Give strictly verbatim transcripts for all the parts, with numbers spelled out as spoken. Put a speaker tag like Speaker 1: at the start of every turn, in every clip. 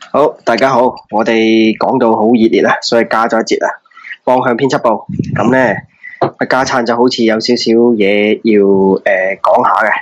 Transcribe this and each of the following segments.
Speaker 1: 好，大家好，我哋講到好熱烈啦，所以加咗一節啦。方向編輯部咁咧，阿家燦就好似有少少嘢要誒講下嘅。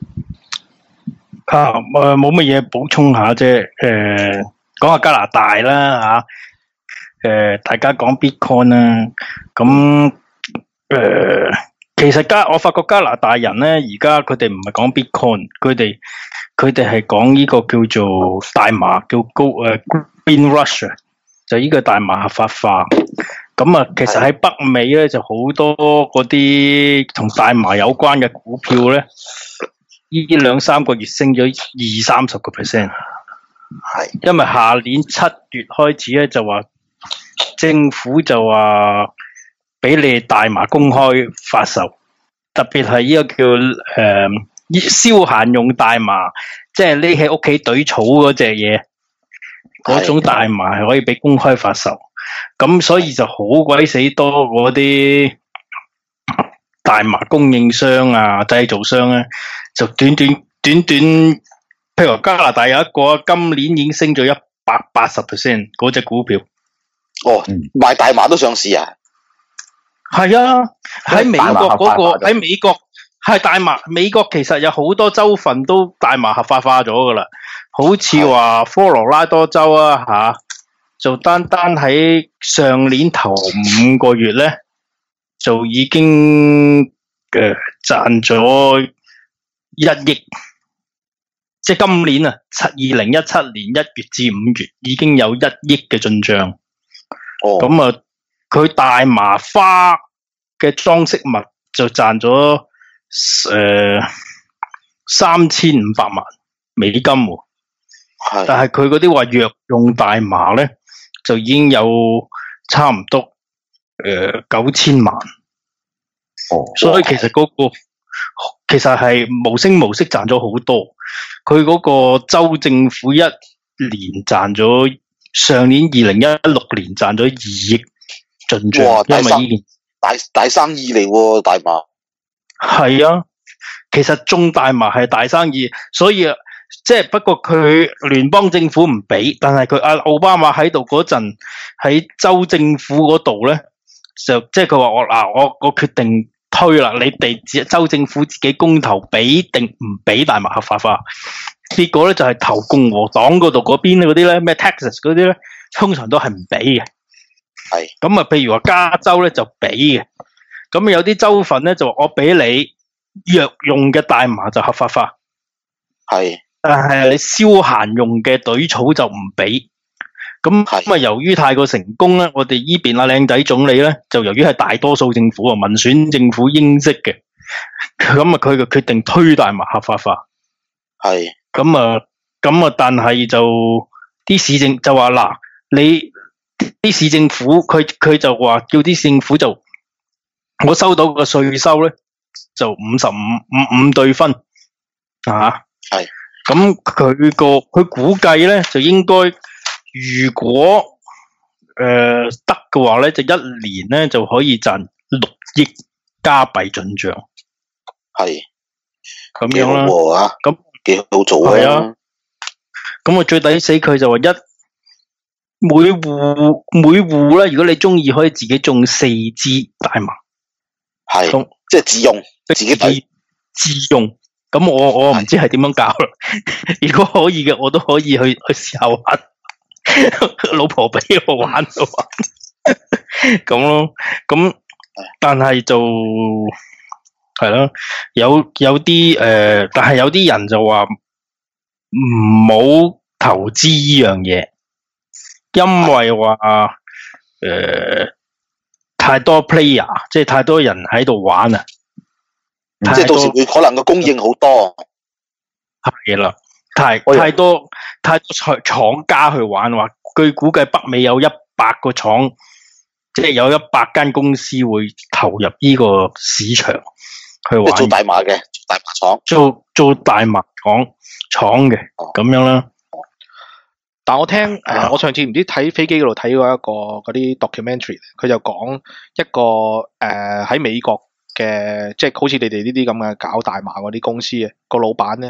Speaker 2: 啊，誒冇乜嘢補充下啫，誒講下加拿大啦嚇，誒大家講 Bitcoin 啦，咁誒其實加我發覺加拿大人咧，而家佢哋唔係講 Bitcoin，佢哋佢哋係講呢個叫做大麻，叫高誒 Green Rush 啊，就呢個大麻合法化。咁啊，其實喺北美咧就好多嗰啲同大麻有關嘅股票咧。呢兩三個月升咗二三十個 percent， 係，因為下年七月開始咧就話政府就話俾你大麻公開發售，特別係呢個叫誒、呃、消閒用大麻，即係匿喺屋企懟草嗰隻嘢，嗰種大麻係可以俾公開發售，咁所以就好鬼死多嗰啲大麻供應商啊、製造商咧。就短短短短，譬如話加拿大有一個今年已經升咗一百八十 percent 嗰隻股票。
Speaker 3: 哦，賣大麻都上市啊？
Speaker 2: 係啊，喺美國嗰、嗰個喺美國係大麻，美國其實有好多州份都大麻合法化咗噶啦，好似話科羅拉多州啊吓、啊，就單單喺上年頭五個月咧，就已經誒賺咗。呃一億，即係今年啊，七二零一七年一月至五月已經有一億嘅進賬。哦，咁啊，佢大麻花嘅裝飾物就賺咗誒三千五百萬美金喎。係，但係佢嗰啲話藥用大麻咧，就已經有差唔多誒九千萬。哦，所以其實嗰、嗰個。其實係無聲無息賺咗好多，佢嗰個州政府一年賺咗，上年二零一六年賺咗二億進賬。哇！因為呢件
Speaker 3: 大大生意嚟喎，大麻。
Speaker 2: 係啊，其實種大麻係大生意，所以即係不過佢聯邦政府唔俾，但係佢阿奧巴馬喺度嗰陣喺州政府嗰度咧，就即係佢話我嗱我我決定。推啦！你哋州政府自己公投俾定唔俾大麻合法化？結果咧就係、是、投共和黨嗰度嗰邊嗰啲咧，咩 Texas 嗰啲咧，通常都係唔俾嘅。係咁啊，譬如話加州咧就俾嘅，咁有啲州份咧就話我俾你藥用嘅大麻就合法化，係，但係你消閒用嘅懟草就唔俾。咁咁啊，由於太過成功咧，我哋依邊阿靚仔總理咧，就由於係大多數政府啊，民選政府英式嘅，咁啊，佢就決定推大麻合法化。係。咁啊，咁啊，但係就啲市政就話嗱，你啲市政府佢佢就話叫啲市政府就，我收到個稅收咧，就五十五五五對分啊。係。咁佢個佢估計咧就應該。如果誒得嘅話咧，就一年咧就可以賺六億加幣進賬，係咁樣啦。咁幾好做啊！係啊，咁我最抵死佢就話一每戶每戶咧，如果你中意可以自己種四支大麻，係即係自用，自己自自用。咁我我唔知係點樣搞啦。如果可以嘅，我都可以去去試下玩。老婆俾我玩就玩咁咯，咁但係就係咯，有有啲誒、呃，但係有啲人就話唔好投資呢樣嘢，因為話誒、呃、太多 player， 即係太多人喺度玩啊，即係到時會可能個供應好多，係啦。太太多太多廠家去玩，話據估計北美有一百個廠，即係有一百間公司會投入呢個市場去玩。做大麻嘅，做大麻廠，做做大麻廠廠嘅咁樣啦。
Speaker 4: 但我聽誒、呃，我上次唔知睇飛機嗰度睇過一個嗰啲 documentary， 佢就講一個誒喺、呃、美國嘅，即係好似你哋呢啲咁嘅搞大麻嗰啲公司嘅個老闆咧。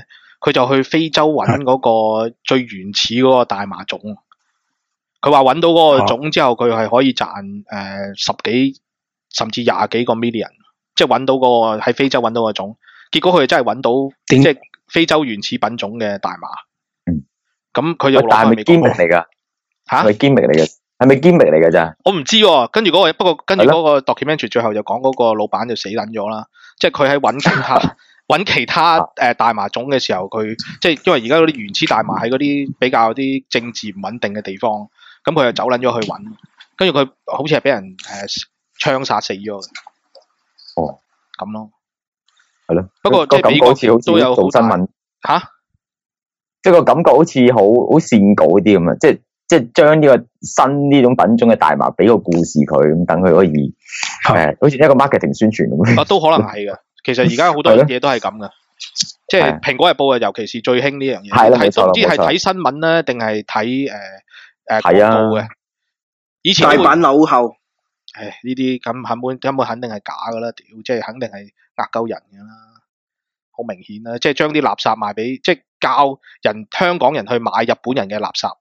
Speaker 4: 佢就去非洲揾嗰個最原始嗰個大麻種。佢話揾到嗰個種之後，佢係可以賺誒、呃、十幾甚至廿幾個 million， 即係揾到嗰個喺非洲揾到個種。結果佢真係揾到即係非洲原始品種嘅大麻。
Speaker 5: 嗯，
Speaker 4: 咁佢就攞
Speaker 5: 但係咪堅力嚟㗎？
Speaker 4: 嚇，
Speaker 5: 係咪堅力嚟嘅？係咪堅力嚟㗎咋？
Speaker 4: 我唔知喎。跟住嗰個不過跟住嗰個 documentary 最後就講嗰個老闆就死撚咗啦。即係佢喺揾其他揾其他誒、呃、大麻種嘅時候，佢即係因為而家嗰啲原始大麻喺嗰啲比較啲政治唔穩定嘅地方，咁佢就走撚咗去揾。跟住佢好似係俾人誒、呃、槍殺死咗嘅。
Speaker 5: 哦，
Speaker 4: 咁咯。
Speaker 5: 係咯，
Speaker 4: 不過即係美國都有好
Speaker 5: 做新聞
Speaker 4: 嚇，
Speaker 5: 即係個感覺好似好好線稿啲咁啊！即係即係將呢個新呢種品種嘅大麻俾個故事佢，咁等佢可以誒、呃，好似一個 marketing 宣傳咁。
Speaker 4: 啊，都可能係嘅。其實而家好多嘢都係咁嘅，即係蘋果日報啊，尤其是最興呢樣嘢。係啦，冇錯啦，唔知係睇新聞咧，定係睇誒誒廣告嘅。以前
Speaker 1: 大阪樓後，
Speaker 4: 誒呢啲咁根本根本肯定係假噶啦，屌！即係肯定係呃鳩人噶啦，好明顯啦，即係將啲垃圾賣俾，即係教人香港人去買日本人嘅垃圾，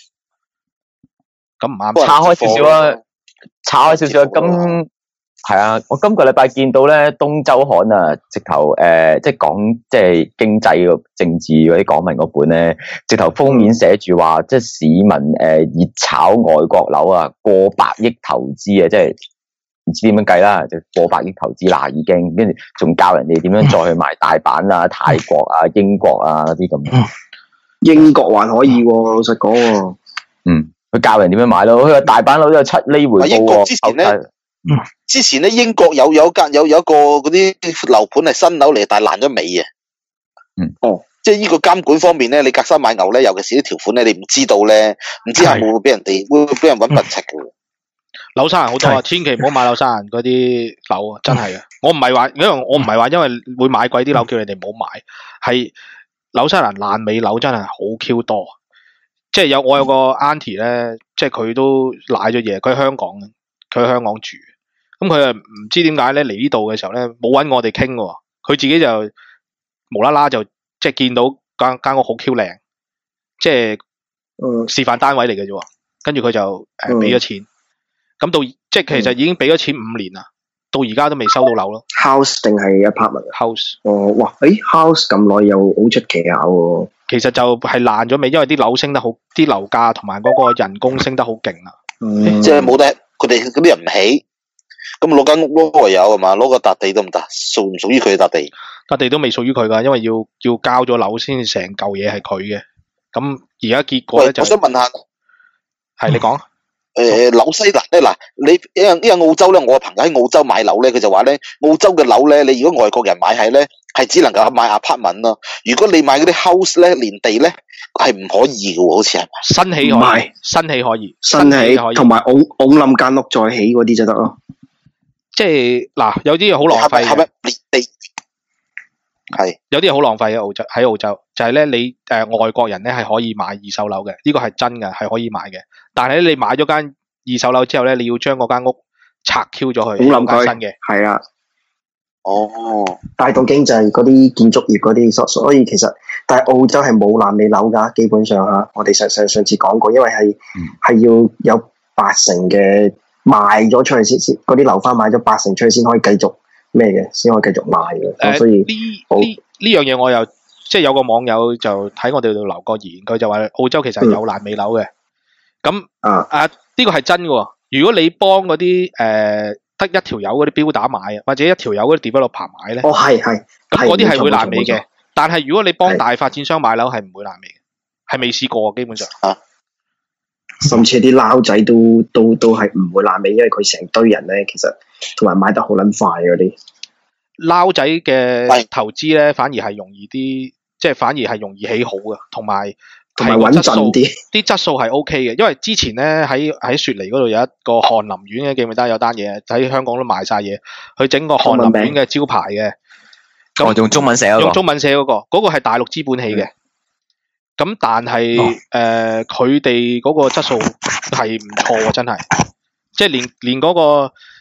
Speaker 4: 咁唔啱。
Speaker 5: 岔開少少啊，岔開少少啊，咁係啊，我今個禮拜見到咧東周刊啊，直頭誒、呃，即係講即係經濟個政治嗰啲港文嗰本咧，直頭封面寫住話，即係市民誒熱、呃、炒外國樓啊，過百億投資啊，即係。唔知點樣計啦，就過百億投資啦，已經跟住仲教人哋點樣再去買大阪啊、泰國啊、英國啊嗰啲咁。
Speaker 1: 英國還可以喎、啊，老實講喎、啊。
Speaker 5: 嗯，佢教人點樣買咯，佢話大阪樓都有七厘回報喎。
Speaker 3: 英國之前咧，嗯、之前咧英國有有間有有一個嗰啲樓盤係新樓嚟，但係爛咗尾啊。
Speaker 5: 嗯，
Speaker 3: 哦，即係呢個監管方面咧，你隔山買牛咧，尤其是啲條款咧，你唔知道咧，唔知係會唔會俾人哋會俾人搵笨柒嘅。
Speaker 4: 紐西蘭好多啊，千祈唔好買紐西蘭嗰啲樓啊，真係啊！我唔係話，因為我唔係話因為會買貴啲樓叫你哋唔好買，係紐西蘭爛尾樓真係好 Q 多。即係有我有個 auntie 咧，即係佢都瀨咗嘢，佢喺香港，佢喺香港住，咁佢啊唔知點解咧嚟呢度嘅時候咧冇搵我哋傾喎，佢自己就無啦啦就即係見到間間屋好 Q 靚，即係示範單位嚟嘅啫，跟住佢就誒俾咗錢。咁到即係其實已經俾咗錢五年啦，到而家都未收到樓咯。
Speaker 1: House 定係 apartment？House。哦，哇！誒，house 咁耐又好出奇下喎。
Speaker 4: 其實就係爛咗尾，因為啲樓升得好，啲樓價同埋嗰個人工升得好勁啊。
Speaker 3: 嗯、即係冇得，佢哋嗰啲人唔起，咁攞間屋攞個有係嘛？攞個笪地都唔得，屬唔屬於佢笪地？
Speaker 4: 笪地都未屬於佢噶，因為要要交咗樓先，成嚿嘢係佢嘅。咁而家結果咧就，
Speaker 3: 我想問下，
Speaker 4: 係你講。
Speaker 3: 誒，紐西蘭咧嗱，你因為因為澳洲咧，我個朋友喺澳洲買樓咧，佢就話咧，澳洲嘅樓咧，你如果外國人買係咧，係只能夠買 apartment 咯。如果你買嗰啲 house 咧，連地咧係唔可以嘅喎，好似係嘛？
Speaker 4: 新起可以，新起可以，
Speaker 1: 新起同埋拱拱冧間屋再起嗰啲就得咯。
Speaker 4: 即係嗱，有啲嘢好浪費嘅。
Speaker 3: 地係
Speaker 4: 有啲嘢好浪費嘅澳洲喺澳洲，就係咧你誒外國人咧係可以買二手樓嘅，呢個係真嘅，係可以買嘅。但係咧你買咗間二手樓之後咧，你要將嗰間屋拆 Q 咗佢，
Speaker 1: 拱冧佢，
Speaker 4: 新嘅。
Speaker 1: 係啊。
Speaker 3: 哦，帶
Speaker 1: 動經濟嗰啲建築業嗰啲，所所以其實，但係澳洲係冇爛尾樓㗎，基本上嚇，我哋上上上次講過，因為係係、嗯、要有八成嘅賣咗出去先先，嗰啲樓花賣咗八成出去先可以繼續咩嘅，先可以繼續賣嘅。呃、所以
Speaker 4: 呢呢呢樣嘢我又即係有個網友就睇我哋度留個言，佢就話澳洲其實係有爛尾樓嘅。咁、嗯、啊啊呢、呢個係真嘅喎，如果你幫嗰啲誒。呃得一條友嗰啲標打買啊，或者一條友嗰啲 developer 買咧，
Speaker 1: 哦係係，
Speaker 4: 咁嗰啲係會爛尾嘅。但係如果你幫大發展商買樓，係唔會爛尾嘅，係未試過基本上。啊，
Speaker 1: 甚至啲撈仔都都都係唔會爛尾，因為佢成堆人咧，其實同埋買得好撚快嗰啲。撈仔嘅投資咧，反而係容易啲，即係反而係容易起好嘅，同埋。同埋穩陣啲，啲質素係 O K 嘅，因為之前咧喺喺雪梨嗰度有一個翰林苑嘅，記唔記得有單嘢喺香港都賣晒嘢，佢整個翰林苑嘅招牌嘅，
Speaker 5: 咁用中文寫嗰個，
Speaker 4: 用中文寫嗰個，嗰個係大陸資本起嘅，咁但係誒佢哋嗰個質素係唔錯喎，真係，即係連連嗰個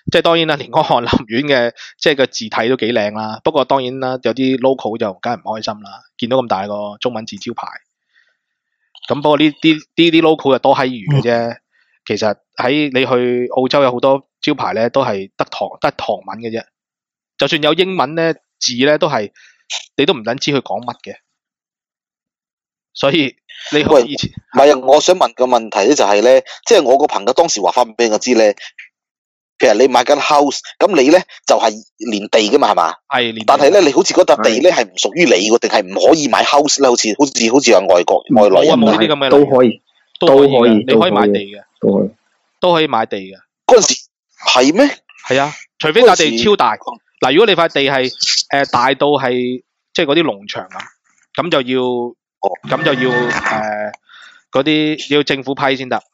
Speaker 4: 即係當然啦，連江漢林苑嘅即係個字體都幾靚啦。不過當然啦，有啲 local 就梗係唔開心啦。見到咁大個中文字招牌，咁不過呢啲呢啲 local 就多閪餘嘅啫。其實喺你去澳洲有好多招牌咧，都係得唐得唐文嘅啫。就算有英文咧字咧，都係你都唔撚知佢講乜嘅。所以你可以以前
Speaker 3: 唔係啊，我想問個問題咧就係咧，即係我個朋友當時話翻俾我知咧。譬如你買緊 house， 咁你咧就係、是、連地噶嘛，係嘛？係連地。但係咧，你好似嗰笪地咧係唔屬於你喎，定係唔可以買 house 咧？好似好似好似有外國外來人
Speaker 4: 冇啲咁嘅
Speaker 1: 都可以，
Speaker 4: 都可以，你可以買地嘅，
Speaker 1: 都可以，
Speaker 4: 都可以買地嘅。
Speaker 3: 嗰陣時係咩？
Speaker 4: 係啊，除非塊地超大。嗱，如果你塊地係誒、呃、大到係即係嗰啲農場啊，咁就要，咁、哦、就要誒嗰啲要政府批先得。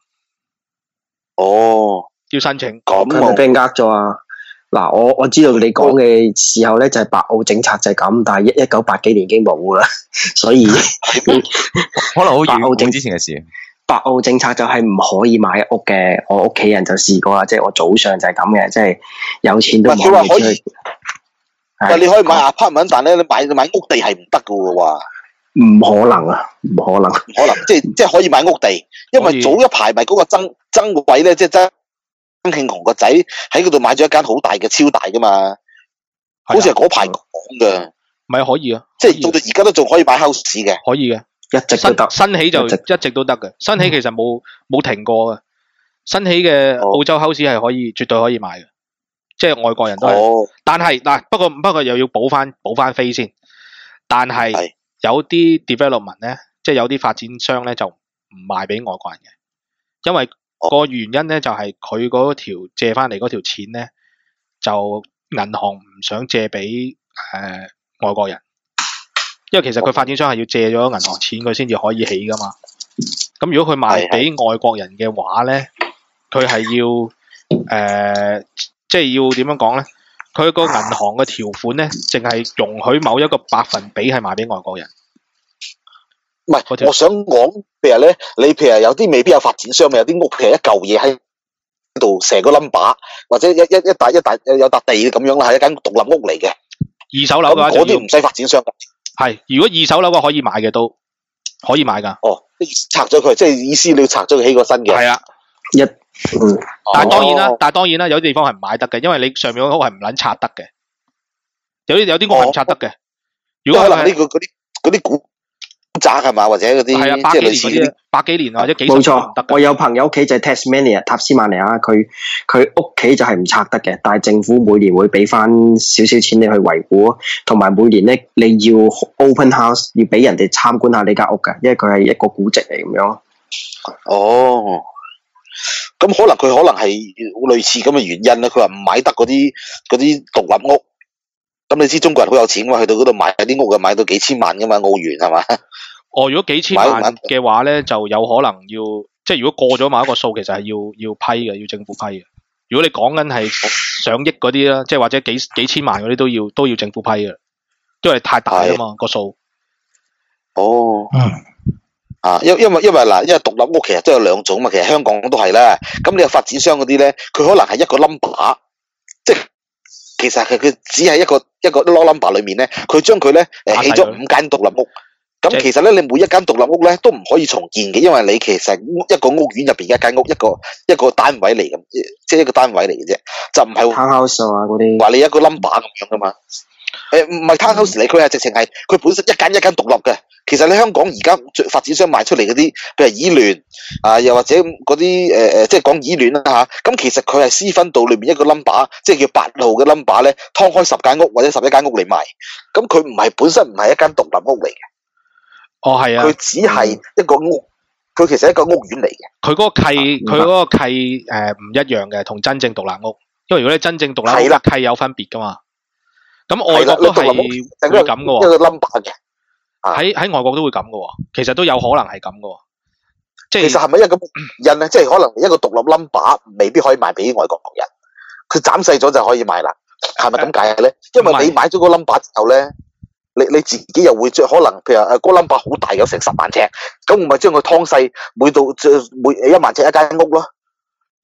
Speaker 3: 哦。
Speaker 4: 要申請，
Speaker 1: 咁係咪俾人呃咗啊？嗱，我我知道你講嘅時候咧，就係白澳政策就係咁，但係一一九八幾年已經冇啦，所以
Speaker 5: 可能好遠之前嘅事。
Speaker 1: 白澳政策就係唔可以買屋嘅，我屋企人就試過啦，即係我早上就係咁嘅，即係有錢都冇嘢出去。
Speaker 3: 但你可以買 apartment， 但係咧你買買屋地係唔得噶喎。
Speaker 1: 唔可能啊，唔可能，
Speaker 3: 唔可能，即係即係可以買屋地，因為早一排咪嗰個曾曾偉咧，即係曾。曾慶紅個仔喺嗰度買咗一間好大嘅超大噶嘛，好似係嗰排講嘅，
Speaker 4: 咪可以啊，
Speaker 3: 即係做到而家都仲可以買 house 嘅，
Speaker 4: 可以嘅，
Speaker 1: 一直都得，
Speaker 4: 新起就一直都得嘅，新起其實冇冇停過嘅，新起嘅澳洲 house 係可以絕對可以買嘅，即係外國人都係，
Speaker 3: 哦、
Speaker 4: 但係嗱，不過不過又要補翻補翻飛先，但係有啲 development 咧，即係有啲發展商咧就唔賣俾外國人嘅，因為。個原因咧就係佢嗰條借翻嚟嗰條錢咧，就銀行唔想借俾誒、呃、外國人，因為其實佢發展商係要借咗銀行錢佢先至可以起噶嘛。咁如果佢賣俾外國人嘅話咧，佢係要誒、呃，即係要點樣講咧？佢個銀行嘅條款咧，淨係容許某一個百分比係賣俾外國人。
Speaker 3: 唔係，我想講，譬如咧，你譬如有啲未必有發展商，咪有啲屋，譬如一嚿嘢喺度，成個 number， 或者一一一笪一笪有笪地咁樣啦，係一間獨立屋嚟嘅。
Speaker 4: 二手樓嘅話，
Speaker 3: 嗰啲唔使發展商㗎。
Speaker 4: 係，如果二手樓嘅話可以買嘅都可以買㗎。
Speaker 3: 哦，拆咗佢，即係意思你要拆咗佢起個新嘅。係
Speaker 4: 啊，
Speaker 1: 一嗯。
Speaker 4: 但係當然啦，哦、但係當然啦，有啲地方係唔買得嘅，因為你上面嗰屋係唔撚拆得嘅。有啲有啲屋係唔拆得嘅。如果係呢、呢個嗰啲嗰啲股。宅係嘛，或者嗰啲係啊，百幾年嗰啲，百幾年或者幾十年
Speaker 1: 冇錯，我有朋友屋企就係 Tasmania 塔斯曼尼亞，佢佢屋企就係唔拆得嘅，但係政府每年會俾翻少少錢你去維護，同埋每年咧你要 open house 要俾人哋參觀下你間屋㗎，因為佢係一個古蹟嚟咁樣。
Speaker 3: 哦，咁可能佢可能係類似咁嘅原因啦。佢話唔買得嗰啲嗰啲獨立屋。咁你知中國人好有錢嘛？去到嗰度買啲屋嘅，買到幾千萬噶嘛，澳元係嘛？
Speaker 4: 哦，如果幾千萬嘅話咧，就有可能要，即係如果過咗某一個數，其實係要要批嘅，要政府批嘅。如果你講緊係上億嗰啲啦，即係或者幾幾千萬嗰啲都要都要政府批嘅，因為太大啊嘛個數。
Speaker 3: 哦，嗯，啊，因因為因為嗱，因為獨立屋其實都有兩種嘛，其實香港都係啦。咁你有發展商嗰啲咧，佢可能係一個 number， 即係。其實係佢只係一個一個 law number 裏面咧，佢將佢咧誒起咗五間獨立屋。咁其實咧，你每一間獨立屋咧都唔可以重建嘅，因為你其實一個屋苑入邊一間屋，一個一個單位嚟嘅，即係一個單位嚟嘅啫，就唔係
Speaker 1: townhouse 啊嗰啲。
Speaker 3: 話你一個 number 咁樣噶嘛？誒唔係 townhouse 嚟，佢係直情係佢本身一間一間獨立嘅。其實你香港而家發展商賣出嚟嗰啲，譬如以聯啊，又或者嗰啲誒誒，即係講以聯啦嚇。咁、啊、其實佢係私分到裏面一個 number， 即係叫八號嘅 number 咧，劏開十間屋或者十一間屋嚟賣。咁佢唔係本身唔係一間獨立屋嚟嘅。
Speaker 4: 哦，係啊。
Speaker 3: 佢只係一個屋，佢其實係一個屋苑嚟嘅。
Speaker 4: 佢嗰個契，佢嗰個契誒唔一樣嘅，同真正獨立屋。因為如果你真正獨立屋，契有分別噶嘛。咁外國都係會咁嘅喎。
Speaker 3: 一個 number 嘅。
Speaker 4: 喺喺外國都會咁嘅喎，其實都有可能係咁嘅喎。即係
Speaker 3: 其實係咪一個印咧？即係可能一個獨立 number 未必可以賣俾外國人，佢斬細咗就可以賣啦。係咪咁解咧？因為你買咗個 number 之後咧，你你自己又會將可能譬如話誒嗰 number 好大，有成十萬尺，咁我咪將佢劏細，每到每一萬尺一間屋咯。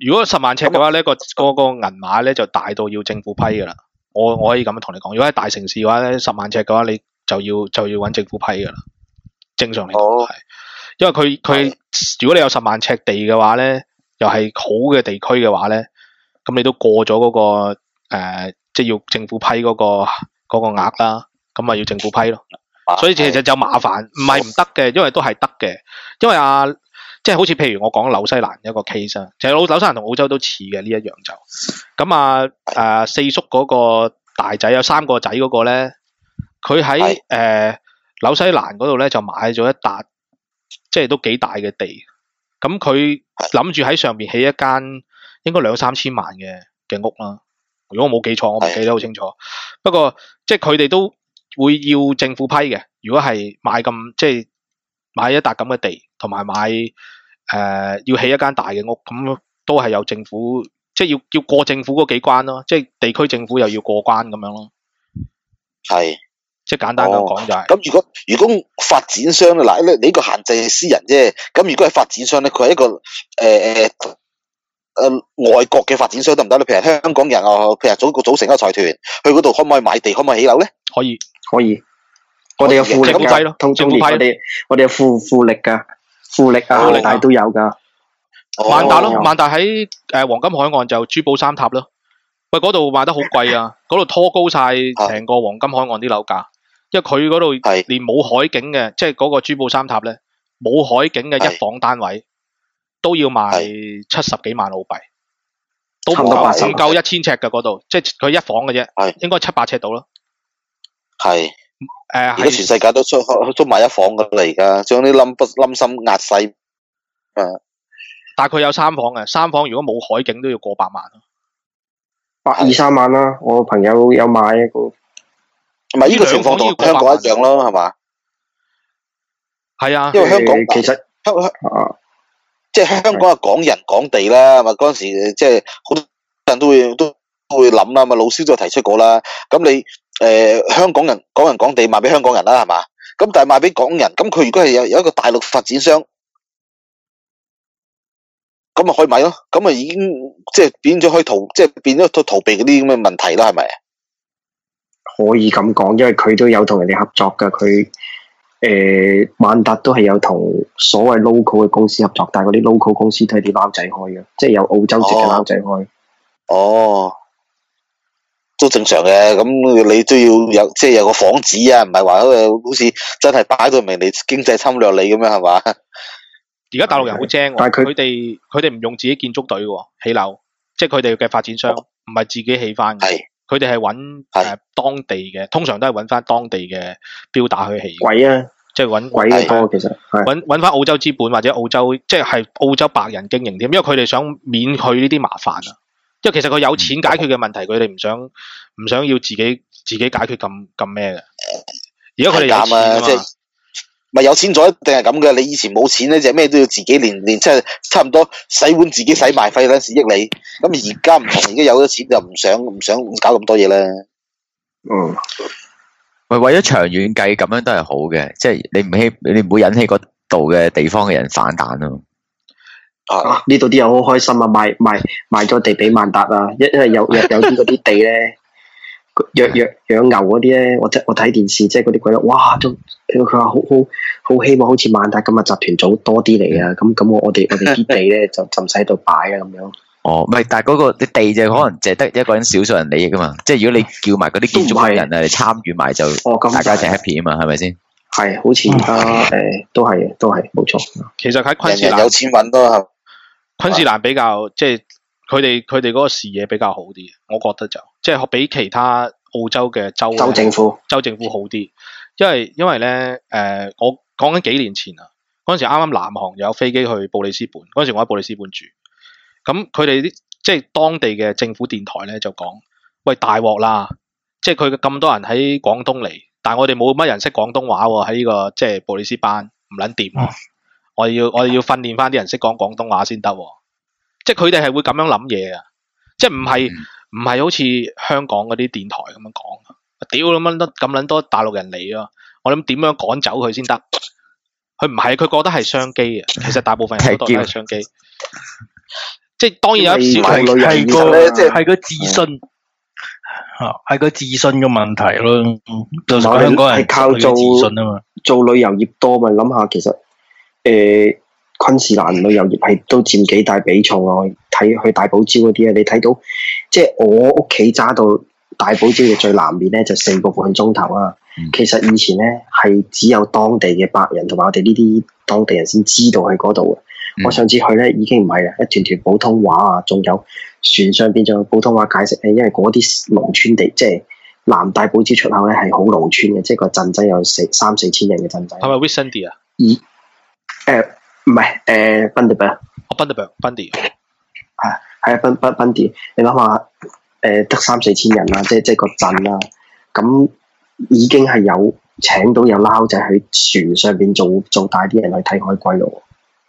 Speaker 4: 如果十萬尺嘅話咧，個嗰個銀碼咧就大到要政府批噶啦。我我可以咁樣同你講，如果喺大城市嘅話咧，十萬尺嘅話，你就要就要揾政府批噶啦。正常嚟講係，因為佢佢如果你有十萬尺地嘅話咧，又係好嘅地區嘅話咧，咁你都過咗嗰、嗰個誒、呃，即係要政府批嗰、嗰個嗰、嗰個額啦，咁咪要政府批咯。所以其實就麻煩，唔係唔得嘅，因為都係得嘅，因為啊。即係好似譬如我講紐西蘭一個 case 啊，其實紐紐西蘭同澳洲都似嘅呢一樣就，咁啊誒、呃、四叔嗰個大仔有三個仔嗰個咧，佢喺誒紐西蘭嗰度咧就買咗一笪，即係都幾大嘅地，咁佢諗住喺上邊起一間應該兩三千萬嘅嘅屋啦，如果我冇記錯，我唔記得好清楚，不過即係佢哋都會要政府批嘅，如果係買咁即係。買一笪咁嘅地，同埋買誒、呃、要起一間大嘅屋，咁都係有政府，即係要要過政府嗰幾關咯，即係地區政府又要過關咁樣咯。係，即係簡單咁講就係、是。
Speaker 3: 咁、哦、如果如果發展商咧，嗱，你呢個限制係私人啫，咁如果係發展商咧，佢係一個誒誒誒外國嘅發展商得唔得咧？譬如香港人啊，譬如組個組成一個財團，去嗰度可唔可以買地，可唔可以起樓咧？
Speaker 1: 可以，可以。我哋有富力噶，通中年我哋我哋有富富力噶，富力啊，萬達都有噶。
Speaker 4: 萬達咯，萬達喺誒黃金海岸就珠寶三塔咯。喂，嗰度賣得好貴啊，嗰度拖高晒成個黃金海岸啲樓價，因為佢嗰度連冇海景嘅，即係嗰個珠寶三塔咧，冇海景嘅一房單位都要賣七十幾萬澳幣，都唔夠唔夠一千尺嘅嗰度，即係佢一房嘅啫，應該七八尺到咯。
Speaker 3: 係。
Speaker 4: 誒，而
Speaker 3: 家全世界都出都買一房噶啦，而家將啲冧不冧心壓細，誒，
Speaker 4: 但係佢有三房嘅，三房如果冇海景都要過百萬咯，
Speaker 1: 百二三萬啦。我朋友有買一個，
Speaker 3: 唔係呢個情況同香港一樣咯，係嘛？
Speaker 4: 係啊，
Speaker 3: 因為香港
Speaker 1: 其實
Speaker 3: 香香，即係香港係港人港地啦，咪嗰陣時即係好多人都會都都會諗啦，咪老蕭就提出過啦，咁你。誒、呃，香港人港人港地賣俾香港人啦，係嘛？咁但係賣俾港人，咁佢如果係有有一個大陸發展商，咁咪可以買咯。咁咪已經即係變咗可以逃，即係變咗逃逃避嗰啲咁嘅問題啦，係咪？
Speaker 1: 可以咁講，因為佢都有同人哋合作噶。佢誒，萬達都係有同所謂 local 嘅公司合作，但係嗰啲 local 公司都係啲撈仔開嘅，即係有澳洲籍嘅撈仔開。
Speaker 3: 哦。哦都正常嘅，咁你都要有即係有個房子啊，唔係話好似真係擺到明你經濟侵略你咁樣係嘛？
Speaker 4: 而家大陸人好精，但係佢哋佢哋唔用自己建築隊嘅起樓，即係佢哋嘅發展商唔係自己起翻嘅，佢哋係揾誒當地嘅，通常都係揾翻當地嘅標打去起。
Speaker 1: 鬼啊！
Speaker 4: 即係揾
Speaker 1: 鬼嘅多，其實
Speaker 4: 揾揾翻澳洲資本或者澳洲，即係係澳洲白人經營添，因為佢哋想免去呢啲麻煩啊。因為其實佢有錢解決嘅問題，佢哋唔想唔想要自己自己解決咁咁咩嘅。而家佢哋有錢啊嘛，即係
Speaker 3: 咪有錢咗一定係咁嘅。你以前冇錢咧，就咩都要自己連連即係差唔多洗碗自己洗埋，費嗰陣時益你。咁而家唔同，而家有咗錢就唔想唔想搞咁多嘢啦。
Speaker 1: 嗯，
Speaker 5: 喂，為咗長遠計，咁樣都係好嘅，即係你唔希你唔會引起嗰度嘅地方嘅人反彈咯。
Speaker 1: 啊！呢度啲人好開心啊，賣賣賣咗地俾萬達啊，一因為有有有啲嗰啲地咧，養養養牛嗰啲咧，我即我睇電視，即係嗰啲鬼佬，哇！都佢話好好好希望好似萬達咁嘅集團組多啲嚟啊！咁咁我我哋我哋啲地咧就就唔使喺度擺啊咁樣。
Speaker 5: 哦，唔係，但係嗰個啲地就可能淨係得一個人少數人利益噶嘛，即係如果你叫埋嗰啲建築人啊嚟參與埋就，哦、大家一齊 happy 啊嘛，係咪先？
Speaker 1: 係，好似而家誒都係都係冇錯。
Speaker 4: 其實喺昆士蘭
Speaker 3: 人人有錢揾咯。
Speaker 4: 昆士蘭比較即係佢哋佢哋嗰個視野比較好啲，我覺得就即係比其他澳洲嘅州
Speaker 1: 州政府
Speaker 4: 州政府好啲，因為因為咧誒、呃，我講緊幾年前啊，嗰陣時啱啱南航有飛機去布里斯本，嗰陣時我喺布里斯本住，咁佢哋啲即係當地嘅政府電台咧就講，喂大鑊啦，即係佢咁多人喺廣東嚟，但係我哋冇乜人識廣東話喎，喺呢個即係布里斯班唔撚掂。嗯我哋要我哋要訓練翻啲人識講廣東話先得，即係佢哋係會咁樣諗嘢啊！即係唔係唔係好似香港嗰啲電台咁樣講，屌咁樣多咁撚多大陸人嚟啊！我諗點樣趕走佢先得？佢唔係，佢覺得係商機啊！其實大部分人覺得係商機， 即係當然有一少
Speaker 2: 係
Speaker 3: 旅遊
Speaker 2: 係
Speaker 3: 業咧即係
Speaker 2: 個係個自信，嚇係個自信嘅問題咯。就香港人
Speaker 1: 係靠做
Speaker 2: 自信啊嘛。
Speaker 1: 做旅遊業多咪諗下，其實誒、呃、昆士蘭旅遊業係都佔幾大比重啊！睇去大堡礁嗰啲啊，你睇到即係我屋企揸到大堡礁嘅最南面咧，就四個半鐘頭啊！
Speaker 5: 嗯、
Speaker 1: 其實以前咧係只有當地嘅白人同埋我哋呢啲當地人先知道去嗰度啊！嗯、我上次去咧已經唔係啦，一團團普通話啊，仲有船上邊仲有普通話解釋誒，因為嗰啲農村地即係。南大堡礁出口咧係好農村嘅，即係個鎮仔有四三四千人嘅鎮仔。
Speaker 4: 係咪 Whitsunday 啊？
Speaker 1: 二誒唔係誒 Bundaberg，
Speaker 4: 哦 Bundaberg，Bundy
Speaker 1: 係係啊 Bund Bund Bundy，你諗下誒得三四千人啦，即係即係個鎮啦，咁已經係有請到有撈仔喺船上邊做做帶啲人去睇海龜咯。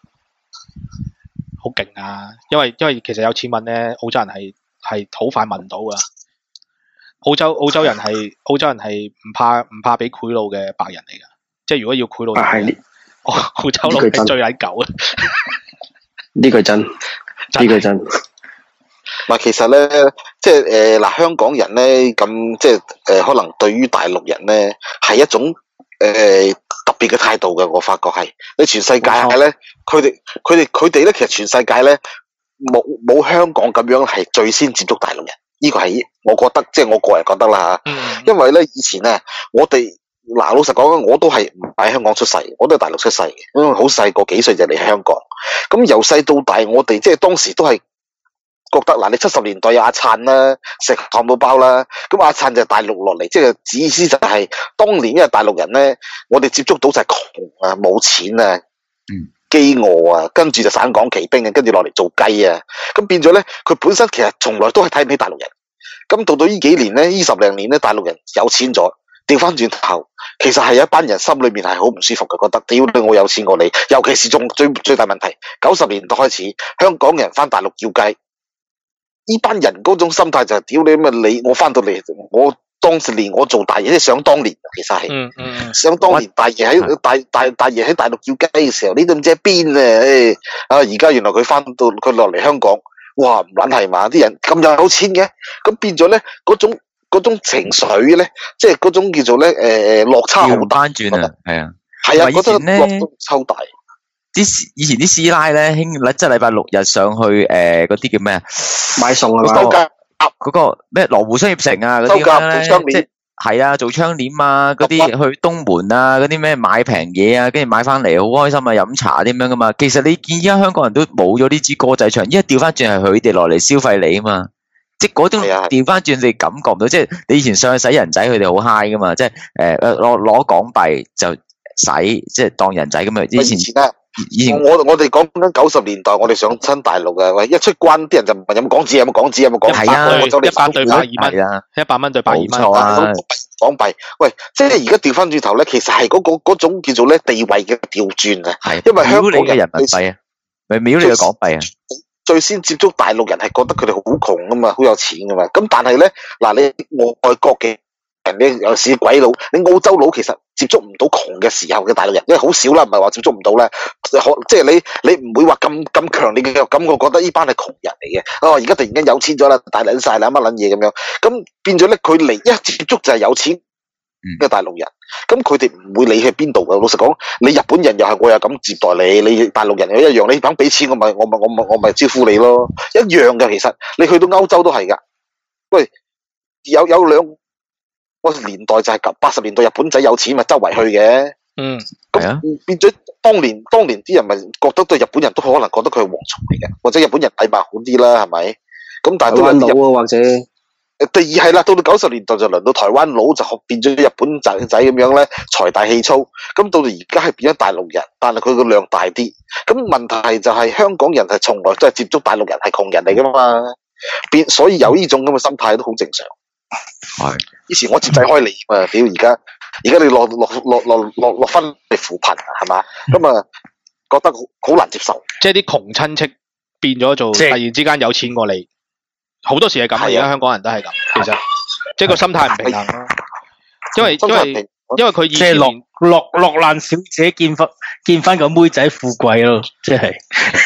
Speaker 4: 好勁啊！因為因為其實有錢問咧，澳洲人係係好快問到噶。澳洲澳洲人係澳洲人係唔怕唔怕俾賄賂嘅白人嚟噶，即係如果要賄賂，
Speaker 1: 係呢
Speaker 4: 澳洲佬係最撚狗啊！
Speaker 1: 呢句真，呢句真。
Speaker 3: 嗱，其實咧，即係誒嗱，香港人咧咁，即係誒、呃，可能對於大陸人咧係一種誒、呃、特別嘅態度嘅，我發覺係你全世界係咧，佢哋佢哋佢哋咧，其實全世界咧冇冇香港咁樣係最先接觸大陸人。呢個係我覺得，即係我個人覺得啦嚇。嗯、因為咧，以前咧，我哋嗱老實講，我都係唔喺香港出世，我都係大陸出世嘅，因為好細個幾歲就嚟香港。咁由細到大，我哋即係當時都係覺得嗱，你七十年代有阿燦啦，食漢堡包啦，咁阿燦就係大陸落嚟，即係意思就係、是、當年因為大陸人咧，我哋接觸到就係窮啊，冇錢啊。嗯。飢餓啊，跟住就省港旗兵啊，跟住落嚟做雞啊，咁變咗咧，佢本身其實從來都係睇唔起大陸人。咁到到呢幾年咧，呢十零年咧，大陸人有錢咗，調翻轉頭，其實係有一班人心裏面係好唔舒服嘅，覺得屌你我有錢過你，尤其是仲最最大問題，九十年代開始，香港人翻大陸叫雞，呢班人嗰種心態就係屌你咁啊你，我翻到嚟我。當時連我做大爺，即係想當年，其實係，嗯嗯、想當年大爺喺大大大爺喺大陸叫雞嘅時候，你都唔知喺邊啊！啊，而家原來佢翻到佢落嚟香港，哇唔撚係嘛？啲人咁有錢嘅，咁變咗咧嗰種嗰種情緒咧，即係嗰種叫做咧誒誒落差好大。翻轉啊，係啊，係啊，覺得落差好大。
Speaker 5: 啲以前啲師奶咧，興即係禮拜六日上去誒嗰啲叫咩啊？
Speaker 1: 買餸啊嘛。
Speaker 5: 嗰個咩羅湖商業城啊嗰啲咧，即係係啊做窗簾啊嗰啲去東門啊嗰啲咩買平嘢啊，跟住買翻嚟好開心啊飲茶啲咁樣噶嘛。其實你見而家香港人都冇咗呢支歌仔唱，因為調翻轉係佢哋落嚟消費你啊嘛。即係嗰種調翻轉你感覺唔到，即係你以前上去洗人仔佢哋好 high 噶嘛，即係誒攞攞港幣就洗，即係當人仔咁啊。以前以前
Speaker 3: 我我哋講緊九十年代，我哋上親大陸嘅，喂一出關啲人就問有冇港紙，有冇港紙，有冇港幣？
Speaker 4: 係啊，一百對百二蚊，一百蚊對百二蚊，
Speaker 5: 冇錯啊，
Speaker 3: 港幣。喂，即係而家調翻轉頭咧，其實係嗰個嗰種叫做咧地位嘅調轉啊。係，因為香港
Speaker 5: 嘅人民幣啊，咪秒你嘅港幣啊。
Speaker 3: 最先接觸大陸人係覺得佢哋好窮噶嘛，好有錢噶嘛。咁但係咧，嗱你外國嘅人咧有時鬼佬，你澳洲佬其實。接觸唔到窮嘅時候嘅大陸人，因為好少啦，唔係話接觸唔到啦。可即係你你唔會話咁咁強烈嘅感覺，覺得呢班係窮人嚟嘅。哦，而家突然間有錢咗啦，大撚晒啦，乜撚嘢咁樣。咁變咗咧，佢嚟一接觸就係有錢嘅大陸人。咁佢哋唔會理去邊度嘅。老實講，你日本人又係我又咁接待你，你大陸人又一樣，你肯俾錢我咪我咪我咪我咪招呼你咯，一樣嘅。其實你去到歐洲都係噶。喂，有有兩。嗰個年代就係八十年代日本仔有錢咪周圍去嘅，嗯，咁、啊、變咗當年當年啲人咪覺得對日本人都可能覺得佢係蝗蟲嚟嘅，或者日本人禮貌好啲啦，係咪？咁但係都係
Speaker 1: 佬啊，或者
Speaker 3: 第二係啦，到到九十年代就輪到台灣佬就變咗日本仔仔咁樣咧，財大氣粗，咁到到而家係變咗大陸人，但係佢個量大啲，咁問題就係香港人係從來都係接觸大陸人係窮人嚟噶嘛，變所以有呢種咁嘅心態都好正常。係，以前我接濟開你啊，屌而家而家你落落落落落落分嚟扶貧啊，係嘛？咁啊，覺得好好難接受。
Speaker 4: 即係啲窮親戚變咗做突然之間有錢過你，好多時係咁啊！而家香港人都係咁，其實即係個心態唔平衡咯。因為因為因為佢以前
Speaker 2: 落落落難小姐見翻見翻個妹仔富貴咯，即係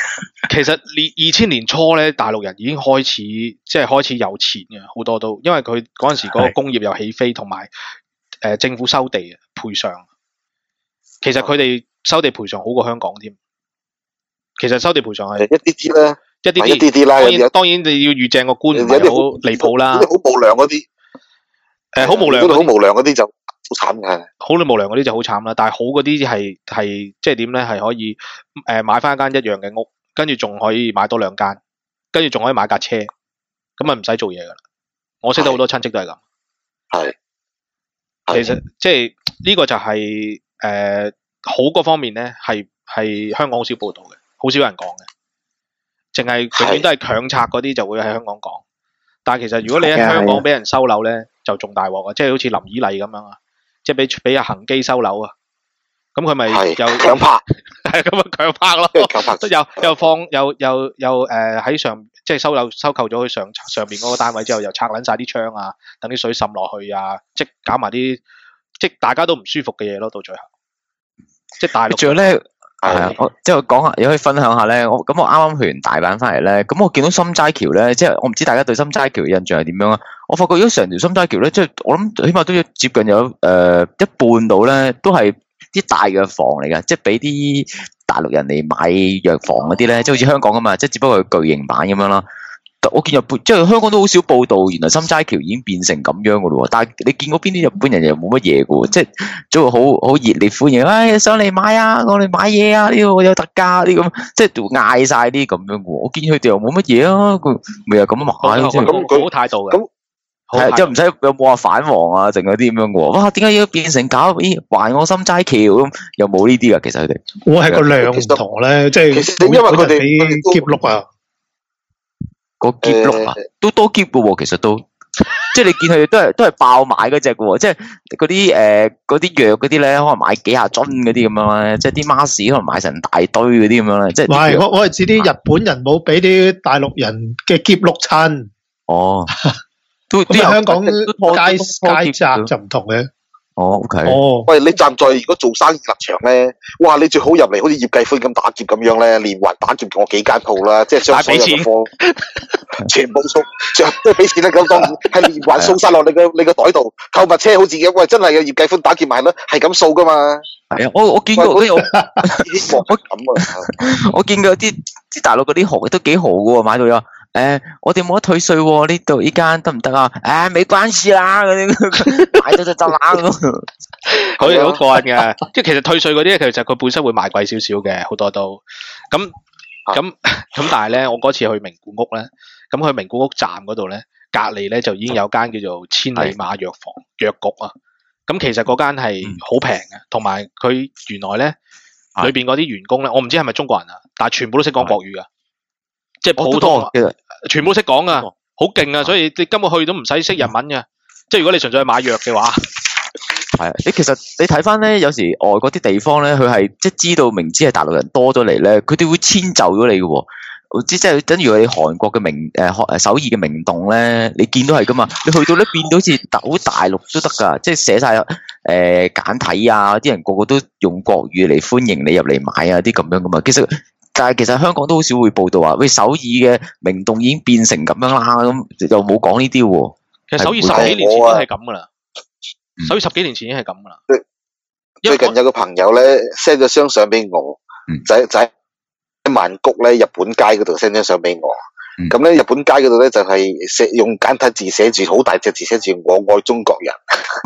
Speaker 4: 其實二二千年初咧，大陸人已經開始即係開始有錢嘅，好多都因為佢嗰陣時嗰個工業又起飛，同埋誒政府收地啊賠償。其實佢哋收地賠償好過香港添。其實收地賠償係
Speaker 3: 一啲啲啦，
Speaker 4: 一啲
Speaker 3: 一啲啲啦。
Speaker 4: 當然當然你要遇正個官唔係好離譜啦。
Speaker 3: 好無良嗰啲，
Speaker 4: 誒好無良
Speaker 3: 嗰啲好無良嗰啲就好慘嘅。
Speaker 4: 好無良嗰啲就好慘啦，但係好嗰啲係係即係點咧？係可以誒、呃、買翻一間一樣嘅屋，跟住仲可以買多兩間，跟住仲可以買架車，咁啊唔使做嘢噶啦。我識得好多親戚都係咁。
Speaker 3: 係。
Speaker 4: 其實即係呢個就係、是、誒、呃、好嗰方面咧，係係香港好少報導嘅，好少人講嘅，淨係永遠都係強拆嗰啲就會喺香港講。但係其實如果你喺香港俾人收樓咧，就仲大鑊啊！即係好似林以麗咁樣啊，即係俾俾阿恒基收樓啊，咁佢咪又
Speaker 3: 強拍，
Speaker 4: 係咁啊強拍咯，
Speaker 3: 強拍
Speaker 4: 又又放又又又誒喺上即係收樓收購咗佢上上邊嗰個單位之後，又拆撚晒啲窗啊，等啲水滲落去啊，即係搞埋啲即係大家都唔舒服嘅嘢咯，到最後即係大陸。
Speaker 5: 仲有咧。係啊，我即係講下，你可以分享下咧。我咁我啱啱去完大阪翻嚟咧，咁我見到心齋橋咧，即係我唔知大家對心齋橋嘅印象係點樣啊？我發覺如果成條心齋橋咧，即係我諗起碼都要接近有誒、呃、一半度咧，都係啲大藥房嚟噶，即係俾啲大陸人嚟買藥房嗰啲咧，即係好似香港咁嘛，即係只不過係巨型版咁樣啦。我見日本即係香港都好少報道，原來心齋橋已經變成咁樣噶咯。但係你見過邊啲日本人又冇乜嘢噶，即係都會好好熱烈歡迎，哎上嚟買啊，我哋買嘢啊，呢個有特價啲咁，即係嗌晒啲咁樣噶。我見佢哋又冇乜嘢啊，佢咪又咁買咯，即係
Speaker 4: 咁好態度嘅。咁
Speaker 5: 係即係唔使有冇話反黃啊，剩嗰啲咁樣噶。哇，點解要變成搞？咦，還我心齋橋咁，又冇呢啲噶。其實佢哋
Speaker 6: 我係個量唔同咧，即係
Speaker 3: 其實因為佢哋
Speaker 6: 俾劫碌啊。
Speaker 5: 個劫碌啊，都多劫噶喎，其實都，即係你見佢哋都係都係爆買嗰隻噶喎，即係嗰啲誒嗰啲藥嗰啲咧，可能買幾下樽嗰啲咁樣咧，即係啲 mask 可能買成大堆嗰啲咁樣咧，即係。唔係，我我係指啲日本人冇俾啲大陸人嘅劫碌親。哦，都咁香港街街窄就唔同嘅。 哦 ，OK。
Speaker 3: 哦，喂，你站在如果做生意立場咧，哇，你最好入嚟好似葉繼歡咁打劫咁樣咧，連環打劫我幾間鋪啦，即係將所有嘅貨全部掃，即係俾錢啦，咁當然係連環掃晒落你嘅你個袋度，購物車好似嘅，喂，真係嘅葉繼歡打劫埋啦，係咁掃噶嘛。係啊，我我見過嗰啲我咁啊，我見過啲啲大陸嗰啲貨都幾豪噶喎，買到有。誒、欸，我哋冇得退稅喎，呢度呢間得唔得啊？誒、欸，沒關係啦，嗰啲買咗就得啦。
Speaker 4: 佢哋好過癮嘅，即係其實退稅嗰啲，其實佢本身會賣貴少少嘅，好多都咁咁咁。但係咧，我嗰次去名古屋咧，咁去名古屋站嗰度咧，隔離咧就已經有間叫做千里馬藥房藥局啊。咁其實嗰間係好平嘅，同埋佢原來咧裏邊嗰啲員工咧，我唔知係咪中國人啊，但係全部都識講國語啊。即係普通，全部識講噶，好勁啊！所以你根本去都唔使識日文嘅。即係如果你純粹係買藥嘅話，
Speaker 5: 係你其實你睇翻咧，有時外國啲地方咧，佢係即係知道明知係大陸人多咗嚟咧，佢哋會遷就咗你嘅。即係等於你韓國嘅明誒誒首爾嘅明洞咧，你見到係噶嘛？你去到咧變到好似好大陸都得噶，即係寫晒誒簡體啊，啲人個個都用國語嚟歡迎你入嚟買啊，啲咁樣噶嘛。其實。但係其實香港都好少會報道話，喂首爾嘅明洞已經變成咁樣啦，咁又冇講呢啲喎。
Speaker 4: 其實首爾十幾年前都係咁噶啦，首爾十幾年前已經係咁噶啦。
Speaker 3: 最近有個朋友咧 send 咗張相俾我，嗯、就喺就喺曼谷咧日本街嗰度 send 張相俾我。咁咧、嗯、日本街嗰度咧就係、是、寫用簡體字寫住好大隻字寫住我愛中國人。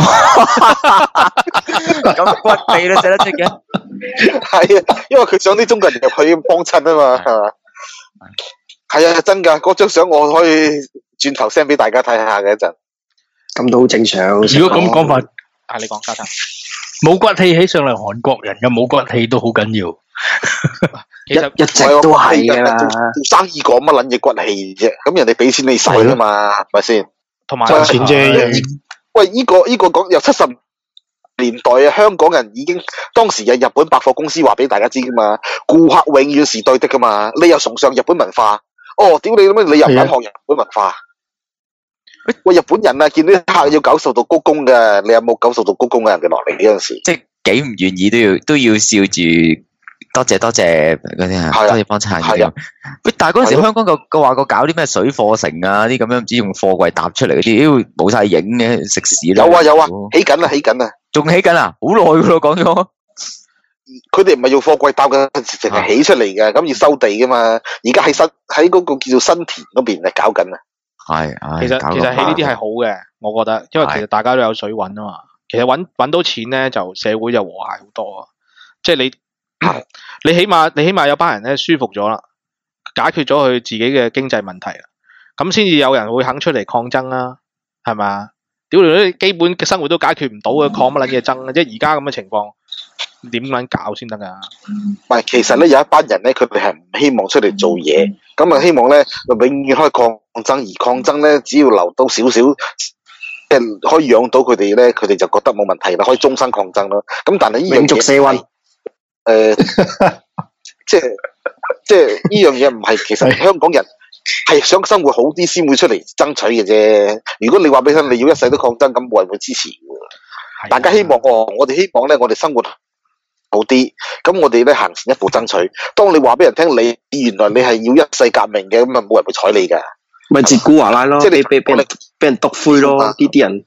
Speaker 5: 咁骨地都寫得出嘅。
Speaker 3: 係啊，因為佢想啲中國人入去幫襯啊嘛，係嘛？係啊，真噶，嗰張相我可以轉頭 send 俾大家睇下嘅一陣。咁都好正常。
Speaker 2: 如果咁講法，
Speaker 4: 啊，你講家陣
Speaker 2: 冇骨氣起上嚟，韓國人嘅冇骨氣都好緊要。
Speaker 3: 其實一直都係噶啦，做生意講乜撚嘢骨氣啫？咁人哋俾錢你使啊嘛，係咪先？
Speaker 4: 同埋
Speaker 6: 賺錢啫。
Speaker 3: 喂，呢、這個呢、這個講由七十年代啊，香港人已經當時有日本百貨公司話俾大家知噶嘛，顧客永遠是對的噶嘛。你又崇尚日本文化，哦，屌你咁樣，你又唔肯學日本文化？喂，日本人啊，見到啲客要九十度鞠躬嘅，你有冇九十度鞠躬嘅人哋落嚟呢陣時？
Speaker 5: 即係幾唔願意都要都要笑住多謝多謝嗰啲啊，
Speaker 3: 係啊
Speaker 5: 多謝幫襯
Speaker 3: 係啊
Speaker 5: 嗰啲。喂，但係嗰陣時
Speaker 3: 係咯
Speaker 5: 香港個個話個搞啲咩水貨城啊，啲咁樣唔知用貨櫃搭出嚟嗰啲，妖冇晒影嘅食屎啦！
Speaker 3: 有啊有啊，起緊啊起緊啊！
Speaker 5: 仲起緊啊，好耐噶咯，講咗。
Speaker 3: 佢哋唔係用貨櫃搭嘅，直係起出嚟嘅，咁要收地噶嘛。而家喺新喺嗰個叫做新田嗰邊嚟搞緊啊。
Speaker 5: 係，唉
Speaker 4: 其實
Speaker 5: 搞咁
Speaker 4: 其實起呢啲
Speaker 5: 麻
Speaker 4: 係好嘅，我覺得，因為其實大家都有水揾啊嘛。其實揾揾到錢咧，就社會就和諧好多啊。即係你你起碼你起碼有班人咧舒服咗啦，解決咗佢自己嘅經濟問題啦，咁先至有人會肯出嚟抗爭啦，係咪啊？屌你啲基本嘅生活都解決唔到嘅，抗乜撚嘢爭啊？即係而家咁嘅情況，點撚搞先得㗎？
Speaker 3: 唔係，其實咧有一班人咧，佢哋係唔希望出嚟做嘢，咁啊希望咧永遠可以抗爭，而抗爭咧只要留到少少，即係可以養到佢哋咧，佢哋就覺得冇問題啦，可以終身抗爭咯。咁但係呢樣嘢
Speaker 1: 永續社運，
Speaker 3: 誒，即係即係呢樣嘢唔係，其實香港人係想生活好啲先會出嚟爭取嘅啫。如果你話俾佢聽，你要一世都抗爭，咁冇人會支持嘅。大家希望哦，我哋希望咧，我哋生活好啲，咁我哋咧行前一步爭取。當你話俾人聽，你原來你係要一世革命嘅，咁啊冇人會睬你噶。
Speaker 1: 咪截古華拉咯，
Speaker 3: 即係你
Speaker 1: 俾俾人俾人篤灰咯，呢啲人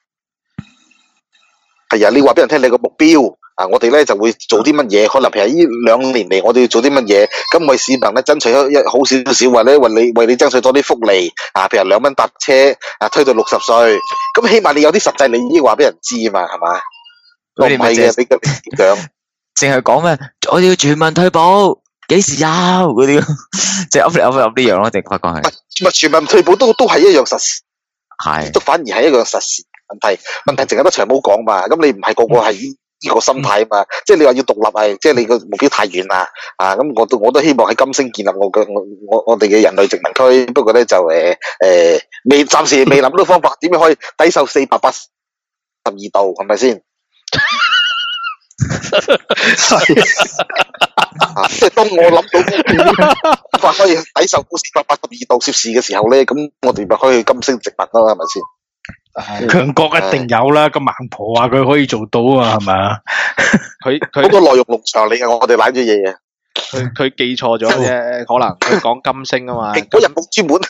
Speaker 3: 係啊，你話俾人聽你個目標啊，我哋咧就會做啲乜嘢？可能譬如呢兩年嚟，我哋要做啲乜嘢？咁為市民咧爭取一一好少少，或者為你為你爭取多啲福利啊，譬如兩蚊搭車啊，推到六十歲，咁起碼你有啲實際利益話俾人知啊嘛，係嘛？我唔係嘅，你嘅點講？
Speaker 5: 淨係講咩？我哋要全民退保，幾時有嗰啲？即係噏嚟噏去噏呢樣咯，定發覺係
Speaker 3: 唔係全民退保都都係一樣實事，
Speaker 5: 係
Speaker 3: 都反而係一樣實事問題。問題淨係得長毛講嘛，咁你唔係個個係呢呢個心態啊嘛。即係你話要獨立係，即係你個目標太遠啦啊！咁我都我都希望喺金星建立我嘅我我我哋嘅人類殖民區。不過咧就誒誒未暫時未諗到方法，點樣可以抵受四百八十二度係咪先？啊！即係當我諗到法可以抵受四百八十二度攝氏嘅時候咧，咁我哋咪可以去金星殖民咯，係咪先？
Speaker 2: 強國一定有啦，個盲婆話佢可以做到啊，係咪啊？
Speaker 4: 佢
Speaker 3: 好
Speaker 4: 佢
Speaker 3: 多內容農場嚟嘅，我哋攬咗嘢嘅。
Speaker 4: 佢佢記錯咗啫，可能佢講金星啊嘛。
Speaker 3: 蘋果日報專門，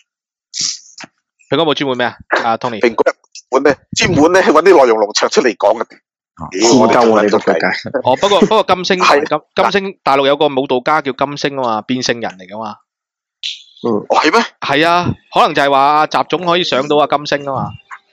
Speaker 4: 蘋果冇專門咩啊？阿 Tony，
Speaker 3: 蘋果日報咧專門咧揾啲內容農場出嚟講嘅。
Speaker 1: 黐鳩我哋都仆街。
Speaker 4: 哦，不過不過金星
Speaker 3: 係
Speaker 4: 金金星大陸有個舞蹈家叫金星啊嘛，變性人嚟噶嘛。
Speaker 1: 嗯，
Speaker 3: 哦，係咩？
Speaker 4: 係啊，可能就係話阿習總可以上到阿金星啊嘛。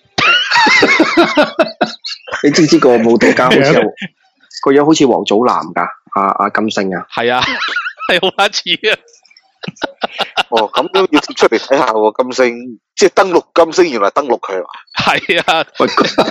Speaker 1: 你知唔知個舞蹈家好似有個樣好似王祖藍㗎？阿阿金星啊，
Speaker 4: 係啊，係好似啊。
Speaker 3: 哦，咁都要貼出嚟睇下喎，金星即係登陸金星，原來登陸佢啊！
Speaker 4: 係啊，
Speaker 1: 喂，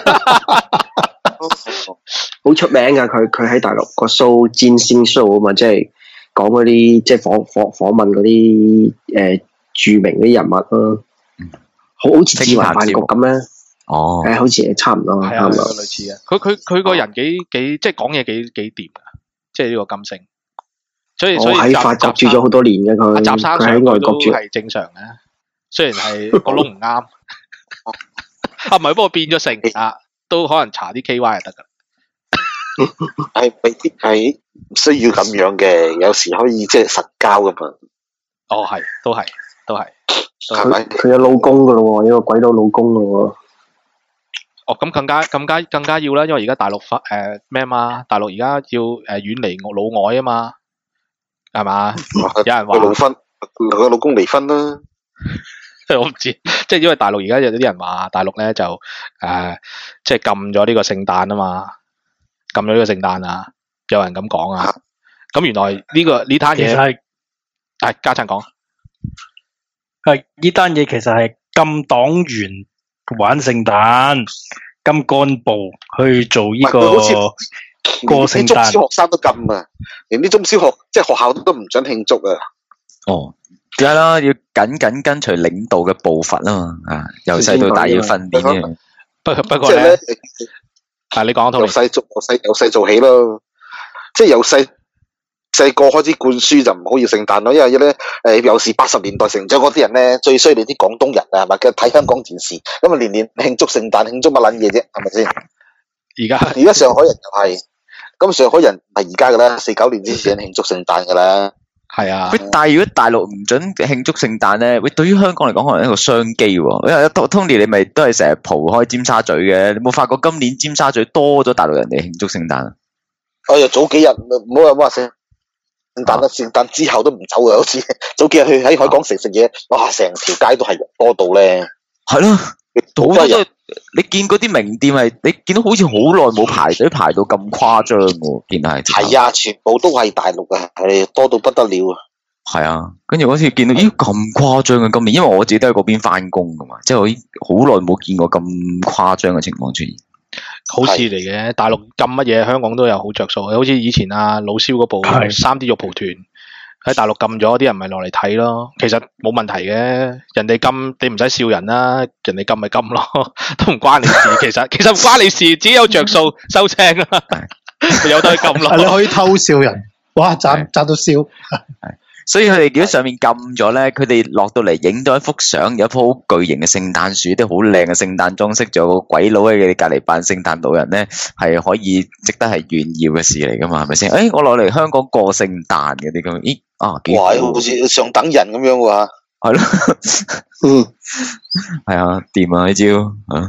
Speaker 1: 好出名㗎！佢佢喺大陸個 show 占星 show 啊嘛，即係講嗰啲即係訪訪訪問嗰啲誒著名嗰啲人物咯，好好似智慧飯局咁咧。
Speaker 5: 哦，
Speaker 1: 誒，好似差唔多，
Speaker 4: 係啊，
Speaker 1: 差唔多。
Speaker 4: 類似啊。佢佢佢個人幾幾即係講嘢幾幾掂㗎，即係呢個金星。所以所以
Speaker 1: 我喺法國住咗好多年嘅佢，
Speaker 4: 阿習生上
Speaker 1: 佢喺外
Speaker 4: 都
Speaker 1: 國住。
Speaker 4: 係正常嘅，雖然係個窿唔啱。啊，唔係，不過變咗性啊，都可能搽啲 K Y 就得㗎。
Speaker 3: 係未必係唔需要咁樣嘅，有時可以即係實交噶嘛。
Speaker 4: 哦，係，都係，都係。
Speaker 3: 係咪
Speaker 1: 佢佢有老公噶咯喎，有個鬼佬老公咯喎。
Speaker 4: 哦，咁更加更加更加要啦，因為而家大陸發誒咩嘛？大陸而家要誒遠離老外啊嘛，係嘛？有人話
Speaker 3: 佢老婚，佢老公離婚啦。
Speaker 4: 我唔知，即係因為大陸而家有啲人話大陸咧就誒、呃、即係禁咗呢個聖誕啊嘛，禁咗呢個聖誕啊，有人咁講啊。咁原來呢、呢個呢單嘢係係家陣講，
Speaker 2: 係呢單嘢其實係禁黨員玩聖誕，禁幹部去做呢、呢個過聖誕。
Speaker 3: 連啲中小學生都禁啊，連啲中小學即係學校都唔准慶祝啊。
Speaker 5: 哦。梗係啦，要緊緊跟隨領導嘅步伐啊嘛，啊，由細到大要訓練嘅。
Speaker 4: 不不過
Speaker 3: 即係咧，
Speaker 4: 啊，你講
Speaker 3: 由細做，由細由細做起咯。即係由細細個開始灌輸就唔好要聖誕咯，因為咧誒，有時八十年代成長嗰啲人咧，最衰你啲廣東人啊，係咪？佢睇香港電視，咁啊年年慶祝聖誕，慶祝乜撚嘢啫，係咪先？
Speaker 4: 而家
Speaker 3: 而家上海人又係。 咁上海人係而家噶啦，四九年之前慶祝聖誕噶啦。
Speaker 4: 係啊，
Speaker 5: 喂，但係如果大陸唔准慶祝聖誕咧，喂，對於香港嚟講可能係一個商機喎。因為 Tony 你咪都係成日蒲開尖沙咀嘅，你冇發覺今年尖沙咀多咗大陸人嚟慶祝聖誕啊？
Speaker 3: 哎呀，早幾日唔好話聖聖誕啦，聖誕之後都唔走啊，好似早幾日去喺海港城食嘢，哇，成條街都係人多到咧。
Speaker 5: 係咯，好多都你見嗰啲名店係，你見到好似好耐冇排隊排到咁誇張喎，見係。
Speaker 3: 係啊，全部都係大陸啊，係多到不得了啊。
Speaker 5: 係啊，跟住嗰次見到，咦咁誇張嘅今年，因為我自己都喺嗰邊翻工噶嘛，即係我好耐冇見過咁誇張嘅情況出現。
Speaker 4: 好事嚟嘅，大陸禁乜嘢，香港都有好着數。好似以前啊老蕭嗰部三 D 肉蒲團喺大陸禁咗，啲人咪落嚟睇咯。其實冇問題嘅，人哋禁你唔使笑人啦，人哋禁咪禁咯，都唔關你事。其實其實唔關你事，自己有着數收青啦，有得去禁咯。
Speaker 6: 你可以偷笑人，哇賺賺到笑。
Speaker 5: 所以佢哋如果上面禁咗咧，佢哋落到嚟影到一幅相，有一棵好巨型嘅聖誕樹，啲好靚嘅聖誕裝飾，仲有個鬼佬喺你隔離扮聖誕老人咧，係可以值得係炫耀嘅事嚟噶嘛？係咪先？誒、哎，我落嚟香港過聖誕嘅啲咁，咦啊幾好？
Speaker 3: 哇！好似上等人咁樣喎。
Speaker 5: 係咯，嗯，係啊，掂啊呢招啊。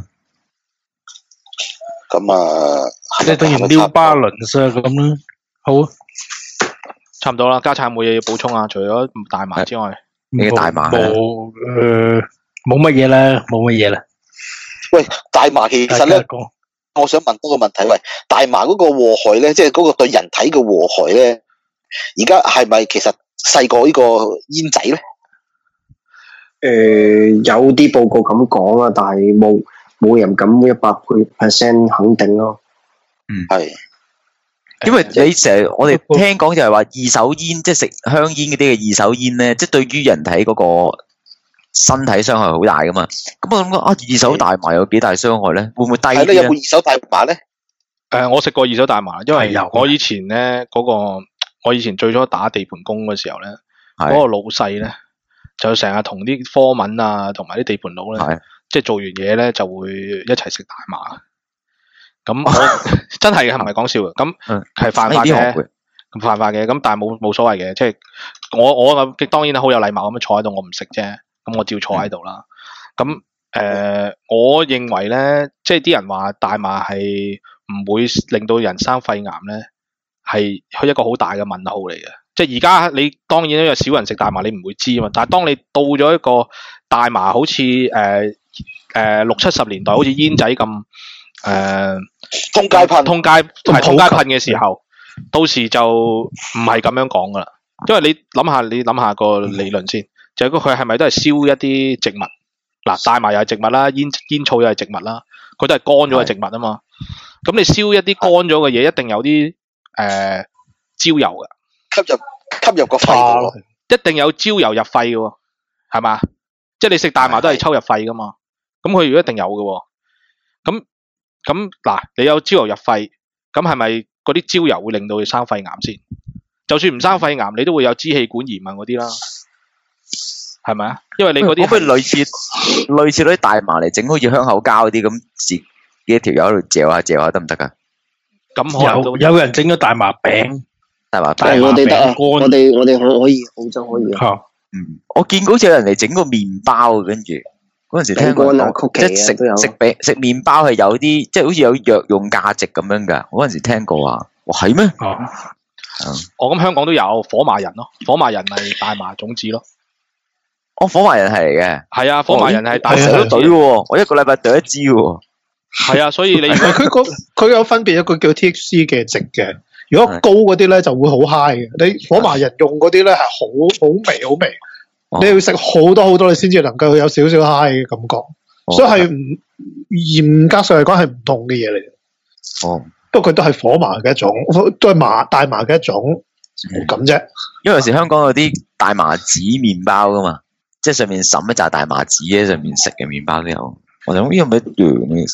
Speaker 3: 咁啊，
Speaker 2: 即係等於撩巴倫啊咁啦。好啊。
Speaker 4: 差唔多啦，家產冇嘢要補充啊，除咗大麻之外，
Speaker 5: 你嘅大麻
Speaker 2: 冇誒冇乜嘢啦，冇乜嘢啦。
Speaker 3: 喂，大麻其實咧，我想問多個問題，喂，大麻嗰個禍害咧，即係嗰個對人體嘅禍害咧，而家係咪其實細過呢個煙仔咧？
Speaker 1: 誒、呃，有啲報告咁講啊，但係冇冇人敢一百 percent 肯定咯。
Speaker 5: 嗯，
Speaker 3: 係。
Speaker 5: 因為你成日我哋聽講就係話二手煙，即係食香煙嗰啲嘅二手煙咧，即係對於人體嗰個身體傷害好大噶嘛。咁我諗講啊，二手大麻有幾大傷害咧？會唔會低啲咧？
Speaker 3: 係咧，有冇二手大麻咧？
Speaker 4: 誒、呃，我食過二手大麻，因為我以前咧嗰、那個，我以前最初打地盤工嘅時候咧，嗰、那個老細咧就成日同啲科文啊，同埋啲地盤佬咧，即係做完嘢咧就會一齊食大麻。咁我真係嘅，唔係講笑嘅，咁係犯法嘅，咁犯法嘅，咁但係冇冇所謂嘅，即係我我咁當然好有禮貌咁樣坐喺度，我唔食啫，咁我照坐喺度啦。咁誒、呃，我認為咧，即係啲人話大麻係唔會令到人生肺癌咧，係佢一個好大嘅問號嚟嘅。即係而家你當然因為少人食大麻，你唔會知啊嘛。但係當你到咗一個大麻好似誒誒六七十年代好似煙仔咁。誒、呃，
Speaker 3: 通街噴，
Speaker 4: 通街係通街噴嘅時候，到時就唔係咁樣講噶啦。因為你諗下，你諗下個理論先，就係佢係咪都係燒一啲植物？嗱，大麻又係植物啦，煙煙草又係植物啦，佢都係乾咗嘅植物啊嘛。咁你燒一啲乾咗嘅嘢，一定有啲誒、呃、焦油噶，
Speaker 3: 吸入吸入個肺度，
Speaker 4: 一定有焦油入肺嘅，係嘛？即係你食大麻都係抽入肺噶嘛。咁佢如果一定有嘅，咁。咁嗱，你有焦油入肺，咁係咪嗰啲焦油會令到佢生肺癌先？就算唔生肺癌，你都會有支氣管炎啊嗰啲啦，係咪啊？因為你嗰啲
Speaker 5: 可唔可以類似類似嗰啲大麻嚟整好似香口膠嗰啲咁，自己一條友喺度嚼下嚼下得唔得噶？
Speaker 4: 咁
Speaker 2: 有有人整咗大麻餅，
Speaker 5: 大麻
Speaker 1: 餅，我哋得啊，我哋我哋可可以澳洲可以啊。
Speaker 5: 嗯，我見過好似有人嚟整個麵包，跟住。嗰陣時聽過，即係食食餅食麵包係有啲，即係好似有藥用價值咁樣噶。我嗰陣時聽過啊，哇係咩？哦，
Speaker 4: 我咁香港都有火麻仁咯，火麻仁係大麻種子咯。
Speaker 5: 哦，火麻仁係嚟嘅，
Speaker 4: 係啊，火麻仁係大麻
Speaker 5: 種子喎，我一個禮拜懟一支喎。
Speaker 4: 係啊，所以你
Speaker 6: 佢個佢有分別，一個叫 T H C 嘅值嘅，如果高嗰啲咧就會好 high 嘅。你火麻仁用嗰啲咧係好好微好微。你要食好多好多，你先至能夠有少少 high 嘅感覺，哦、所以係唔嚴格上嚟講係唔同嘅嘢嚟嘅。
Speaker 5: 哦，
Speaker 6: 不過佢都係火麻嘅一種，都係麻大麻嘅一種咁啫。
Speaker 5: 因為有時香港有啲大麻籽麵包噶嘛，即係上面滲一紮大麻籽喺上面食嘅麵包都有。我諗呢個咪一樣嘅。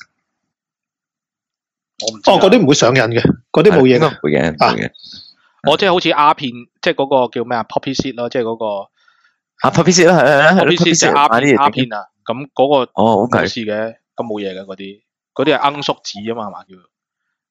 Speaker 4: 我唔知。
Speaker 6: 哦，嗰啲唔會上癮嘅，嗰啲冇嘢。
Speaker 5: 應該唔會嘅，唔會嘅。
Speaker 4: 我即係好似鴉片，即係嗰個叫咩啊 ？Poppy seed 咯，即係嗰個。
Speaker 5: 啊 ，poppy seed 啦，係係係
Speaker 4: poppy seed 即係鴉片鴉片啊，咁嗰個
Speaker 5: 哦，OK，
Speaker 4: 冇事嘅，咁冇嘢嘅嗰啲，嗰啲係罌粟籽啊嘛，係嘛叫，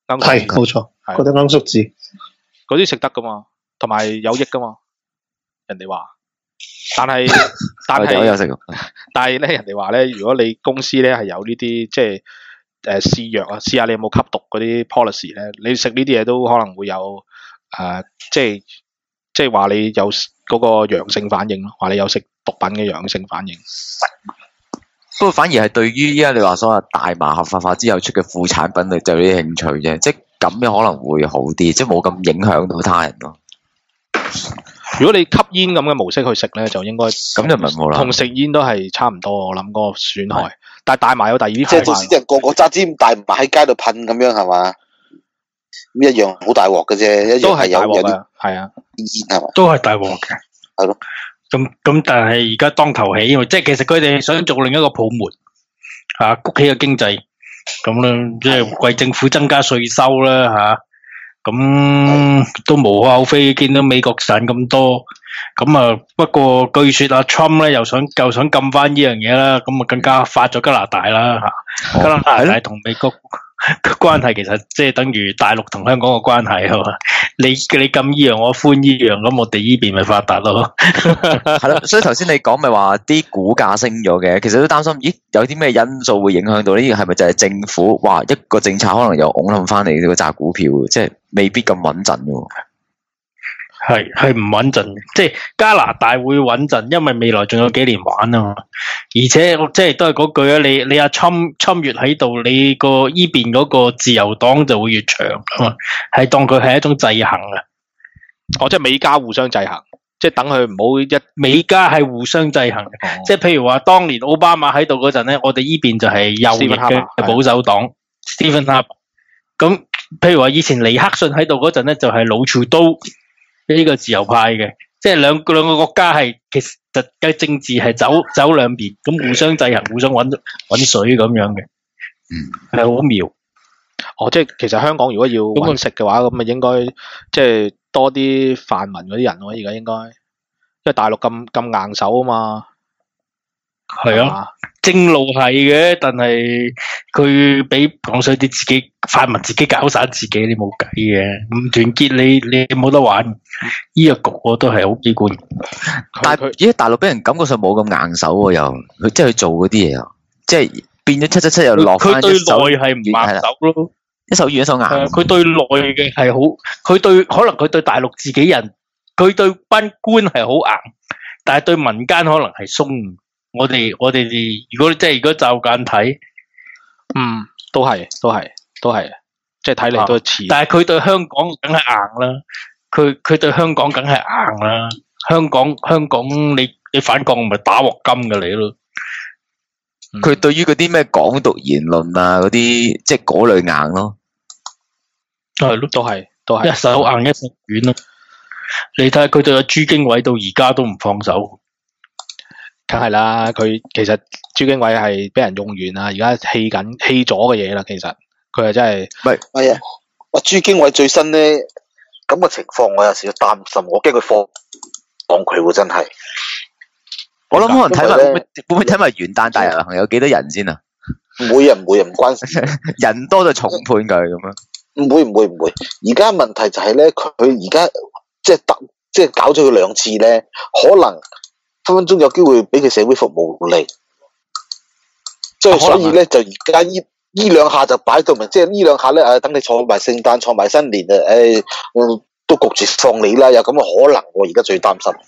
Speaker 4: 罌
Speaker 6: 係冇錯，
Speaker 4: 係
Speaker 6: 嗰啲罌粟子。
Speaker 4: 嗰啲食得噶嘛，同埋有益噶嘛，人哋話。但係但係
Speaker 5: 我有食。
Speaker 4: 但係咧，人哋話咧，如果你公司咧係有呢啲即係誒試藥啊，試下你有冇吸毒嗰啲 policy 咧，你食呢啲嘢都可能會有誒、呃，即係即係話你有嗰個陽性反應咯，話你有食毒品嘅陽性反應。
Speaker 5: 不過反而係對於依家你話所謂大麻合法化之後出嘅副產品，你就有啲興趣啫，即係咁樣可能會好啲，即係冇咁影響到他人咯。
Speaker 4: 如果你吸煙咁嘅模式去食咧，就應該
Speaker 5: 咁就唔係冇啦。
Speaker 4: 同食煙都係差唔多，我諗個損害。但係大麻有第二啲
Speaker 3: 即係到時啲人個個揸支大麻喺街度噴咁樣係嘛？咁一樣好大鑊嘅啫，一樣係有有啲
Speaker 4: 係啊，
Speaker 3: 煙係嘛？
Speaker 2: 都係大鑊嘅。
Speaker 3: 係咯。
Speaker 2: 咁咁，但係而家當頭起，即係其實佢哋想做另一個泡沫，吓谷起個經濟，咁啦，即係為政府增加稅收啦，吓。咁都無可厚非，見到美國賺咁多，咁啊不過據說阿 Trump 咧又想又想禁翻呢樣嘢啦，咁啊更加發咗加拿大啦吓，加拿大同美國嘅關係其實即係等於大陸同香港嘅關係啊嘛，你你禁呢樣我寬呢樣，咁我哋呢邊咪發達咯，
Speaker 5: 係咯，所以頭先你講咪話啲股價升咗嘅，其實都擔心，咦有啲咩因素會影響到呢？係咪就係政府哇一個政策可能又拱冧翻嚟呢個扎股票，即係未必咁穩陣嘅。
Speaker 2: 係係唔穩陣，即係加拿大會穩陣，因為未來仲有幾年玩啊嘛。而且即係都係嗰句啊，你你阿侵侵越喺度，你個依邊嗰個自由黨就會越長啊嘛。係當佢係一種制衡啊。
Speaker 4: 哦，即係美加互相制衡，即係等佢唔好一
Speaker 2: 美加係互相制衡。哦、即係譬如話，當年奧巴馬喺度嗰陣咧，我哋依邊就係右翼嘅保守黨 Stephen Harper。咁譬如話，以前尼克遜喺度嗰陣咧，就係老曹都。呢個自由派嘅，即係兩兩個國家係其實嘅政治係走走兩邊，咁互相制衡、互相揾揾水咁樣嘅，嗯，係好妙。
Speaker 4: 哦，即係其實香港如果要揾食嘅話，咁咪應該即係多啲泛民嗰啲人咯，而家應該，因為大陸咁咁硬手啊嘛。
Speaker 2: 係啊，正路係嘅，但係佢俾講衰啲自己泛民自己搞散自己，你冇計嘅，唔團結你你冇得玩。呢個局我都係好機關。
Speaker 5: 但係咦，大陸俾人感覺上冇咁硬手喎，又佢即係去做嗰啲嘢啊，即係變咗七七七又落翻一手。佢對
Speaker 2: 內係唔硬手咯，
Speaker 5: 一手軟一手硬。
Speaker 2: 佢對內嘅係好，佢對可能佢對大陸自己人，佢對班官係好硬，但係對民間可能係鬆。我哋我哋如果即係如果驟眼睇，
Speaker 4: 嗯，都係都係都係，即係睇嚟都似。
Speaker 2: 但係佢對香港梗係硬啦，佢佢對香港梗係硬啦。香港香港你你反抗咪打鑊金嘅你咯。
Speaker 5: 佢、嗯、對於嗰啲咩港獨言論啊嗰啲，即係嗰類硬咯。
Speaker 2: 係咯，
Speaker 4: 都係都係。
Speaker 2: 一手硬一手軟咯。你睇下佢對阿朱經緯到而家都唔放手。
Speaker 4: 梗係啦，佢其實朱經緯係俾人用完啦，而家棄緊棄咗嘅嘢啦。其實佢係真係
Speaker 3: 唔係係啊！哇，朱經緯最新咧咁嘅情況，我有時擔心，我驚佢放放佢喎，真係。
Speaker 5: 我諗可能睇埋會唔會睇埋元旦大遊行有幾多人先啊？
Speaker 3: 唔會啊，唔會啊，唔關事。
Speaker 5: 人多就重判佢咁樣。
Speaker 3: 唔會唔會唔會。而家問題就係咧，佢而家即係得即係搞咗佢兩次咧，可能。分分鐘有機會俾佢社會服務力，即係所以咧就而家依依兩下就擺到明，即係呢兩下咧誒，等你坐埋聖誕，坐埋新年啊，誒，都焗住放你啦，有咁嘅可能，我而家最擔心，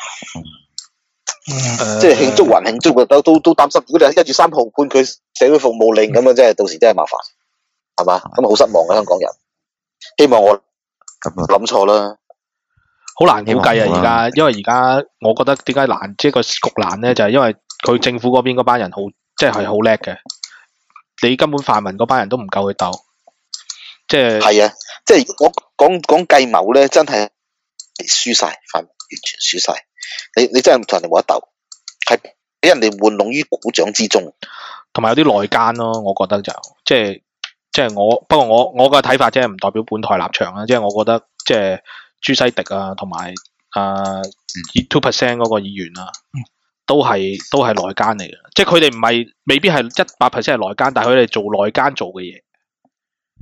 Speaker 3: 嗯、即係慶祝還慶祝嘅都都都擔心，如果你一月三號判佢社會服務令咁啊，真係到時真係麻煩，係嘛？咁啊好失望嘅香港人，希望我諗錯啦。
Speaker 4: 好難估計啊！而家，因為而家我覺得點解難，即係個局難咧，就係、是、因為佢政府嗰邊嗰班人好，即係係好叻嘅。你根本泛民嗰班人都唔夠佢鬥，即係
Speaker 3: 係啊！即係我講講計謀咧，真係輸晒，泛民完全輸晒。你你真係唔同人哋冇得鬥，係俾人哋玩弄於股掌之中，
Speaker 4: 同埋有啲內奸咯。我覺得就即係即係我，不過我我嘅睇法即係唔代表本台立場啦。即係我覺得即係。朱西迪啊，同埋啊 two percent 嗰個議員啊，都係都係內奸嚟嘅，即係佢哋唔係未必係一百 percent 係內奸，但係佢哋做內奸做嘅嘢，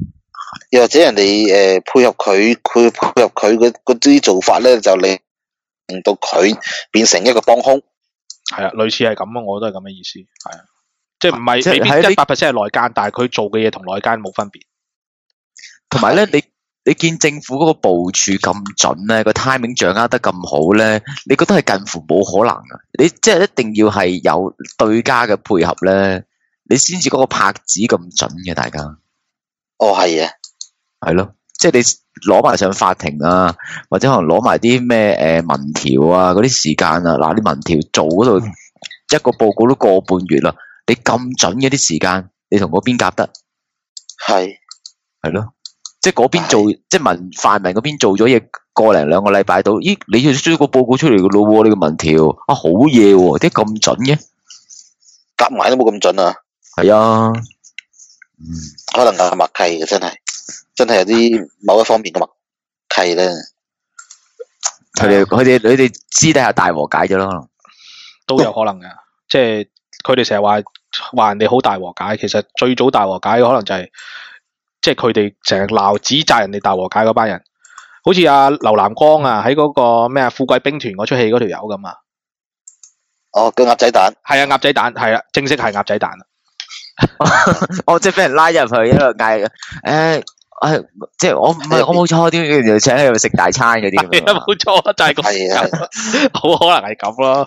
Speaker 3: 又或者人哋誒、呃、配合佢，佢配合佢嗰嗰啲做法咧，就令令到佢變成一個幫兇。
Speaker 4: 係啊，類似係咁啊，我都係咁嘅意思，係啊，即係唔係
Speaker 5: 即係
Speaker 4: 未必
Speaker 5: 喺
Speaker 4: 一百 percent 係內奸，但係佢做嘅嘢同內奸冇分別。
Speaker 5: 同埋咧，你你見政府嗰個部署咁準咧，個 timing 掌握得咁好咧，你覺得係近乎冇可能啊？你即係一定要係有對家嘅配合咧，你先至嗰個拍子咁準嘅，大家。
Speaker 3: 哦，係啊，
Speaker 5: 係咯，即係你攞埋上法庭啊，或者可能攞埋啲咩誒民調啊嗰啲時間啊，嗱，你民調做嗰度一個報告都個半月啦，你咁準嘅啲時間，你同嗰邊夾得？
Speaker 3: 係
Speaker 5: 係咯。即係嗰邊做，即係民泛民嗰邊做咗嘢，個零兩個禮拜到，咦？你要出個報告出嚟嘅咯喎，你個民調啊好嘢喎，點解咁準嘅？
Speaker 3: 夾埋都冇咁準啊！
Speaker 5: 係啊，嗯，
Speaker 3: 可能係默契嘅，真係真係有啲某一方面嘅默契咧。
Speaker 5: 佢哋佢哋佢哋私底下大和解咗咯，
Speaker 4: 都有可能嘅，即係佢哋成日話話人哋好大和解，其實最早大和解可能就係、是。即係佢哋成日鬧指責人哋大和解嗰班人，好似阿劉南光啊喺嗰個咩啊富貴兵團嗰出戲嗰條友咁啊。
Speaker 3: 哦，叫鴨仔蛋。係
Speaker 4: 啊，鴨仔蛋係啊，正式係鴨仔蛋啦。
Speaker 5: 我即係俾人拉入去一路嗌誒誒，即係我唔係我冇錯啲，又請佢食大餐嗰啲。
Speaker 4: 係啊，冇錯，就係咁。係啊，好可能係咁咯。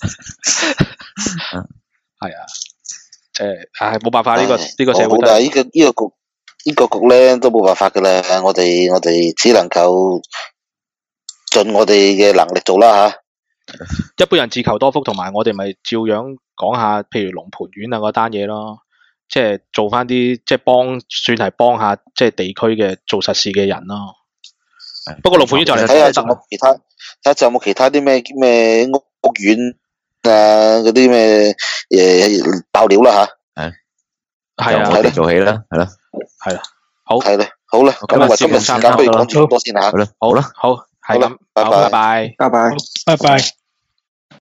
Speaker 4: 係啊，即係唉冇辦法呢個呢個社會。
Speaker 3: 但係呢個呢個局。呢個局咧都冇辦法噶啦，我哋我哋只能夠盡我哋嘅能力做啦吓。
Speaker 4: 一般人自求多福，同埋我哋咪照樣講下，譬如龍蟠苑啊嗰單嘢咯，即係做翻啲即係幫，算係幫下即係地區嘅做實事嘅人咯。不過龍蟠苑就嚟
Speaker 3: 睇下仲有冇其他，睇下仲有冇其他啲咩咩屋屋苑啊嗰啲咩誒爆料啦吓。
Speaker 5: 係係啊，我哋做起啦，係啦。
Speaker 4: 係啦，好
Speaker 3: 係啦，好啦，咁我今日時間不如講住咁多先吓，
Speaker 5: 好啦，
Speaker 4: 好啦，好係咁，
Speaker 3: 拜拜，
Speaker 4: 拜拜，
Speaker 1: 拜拜，
Speaker 6: 拜拜。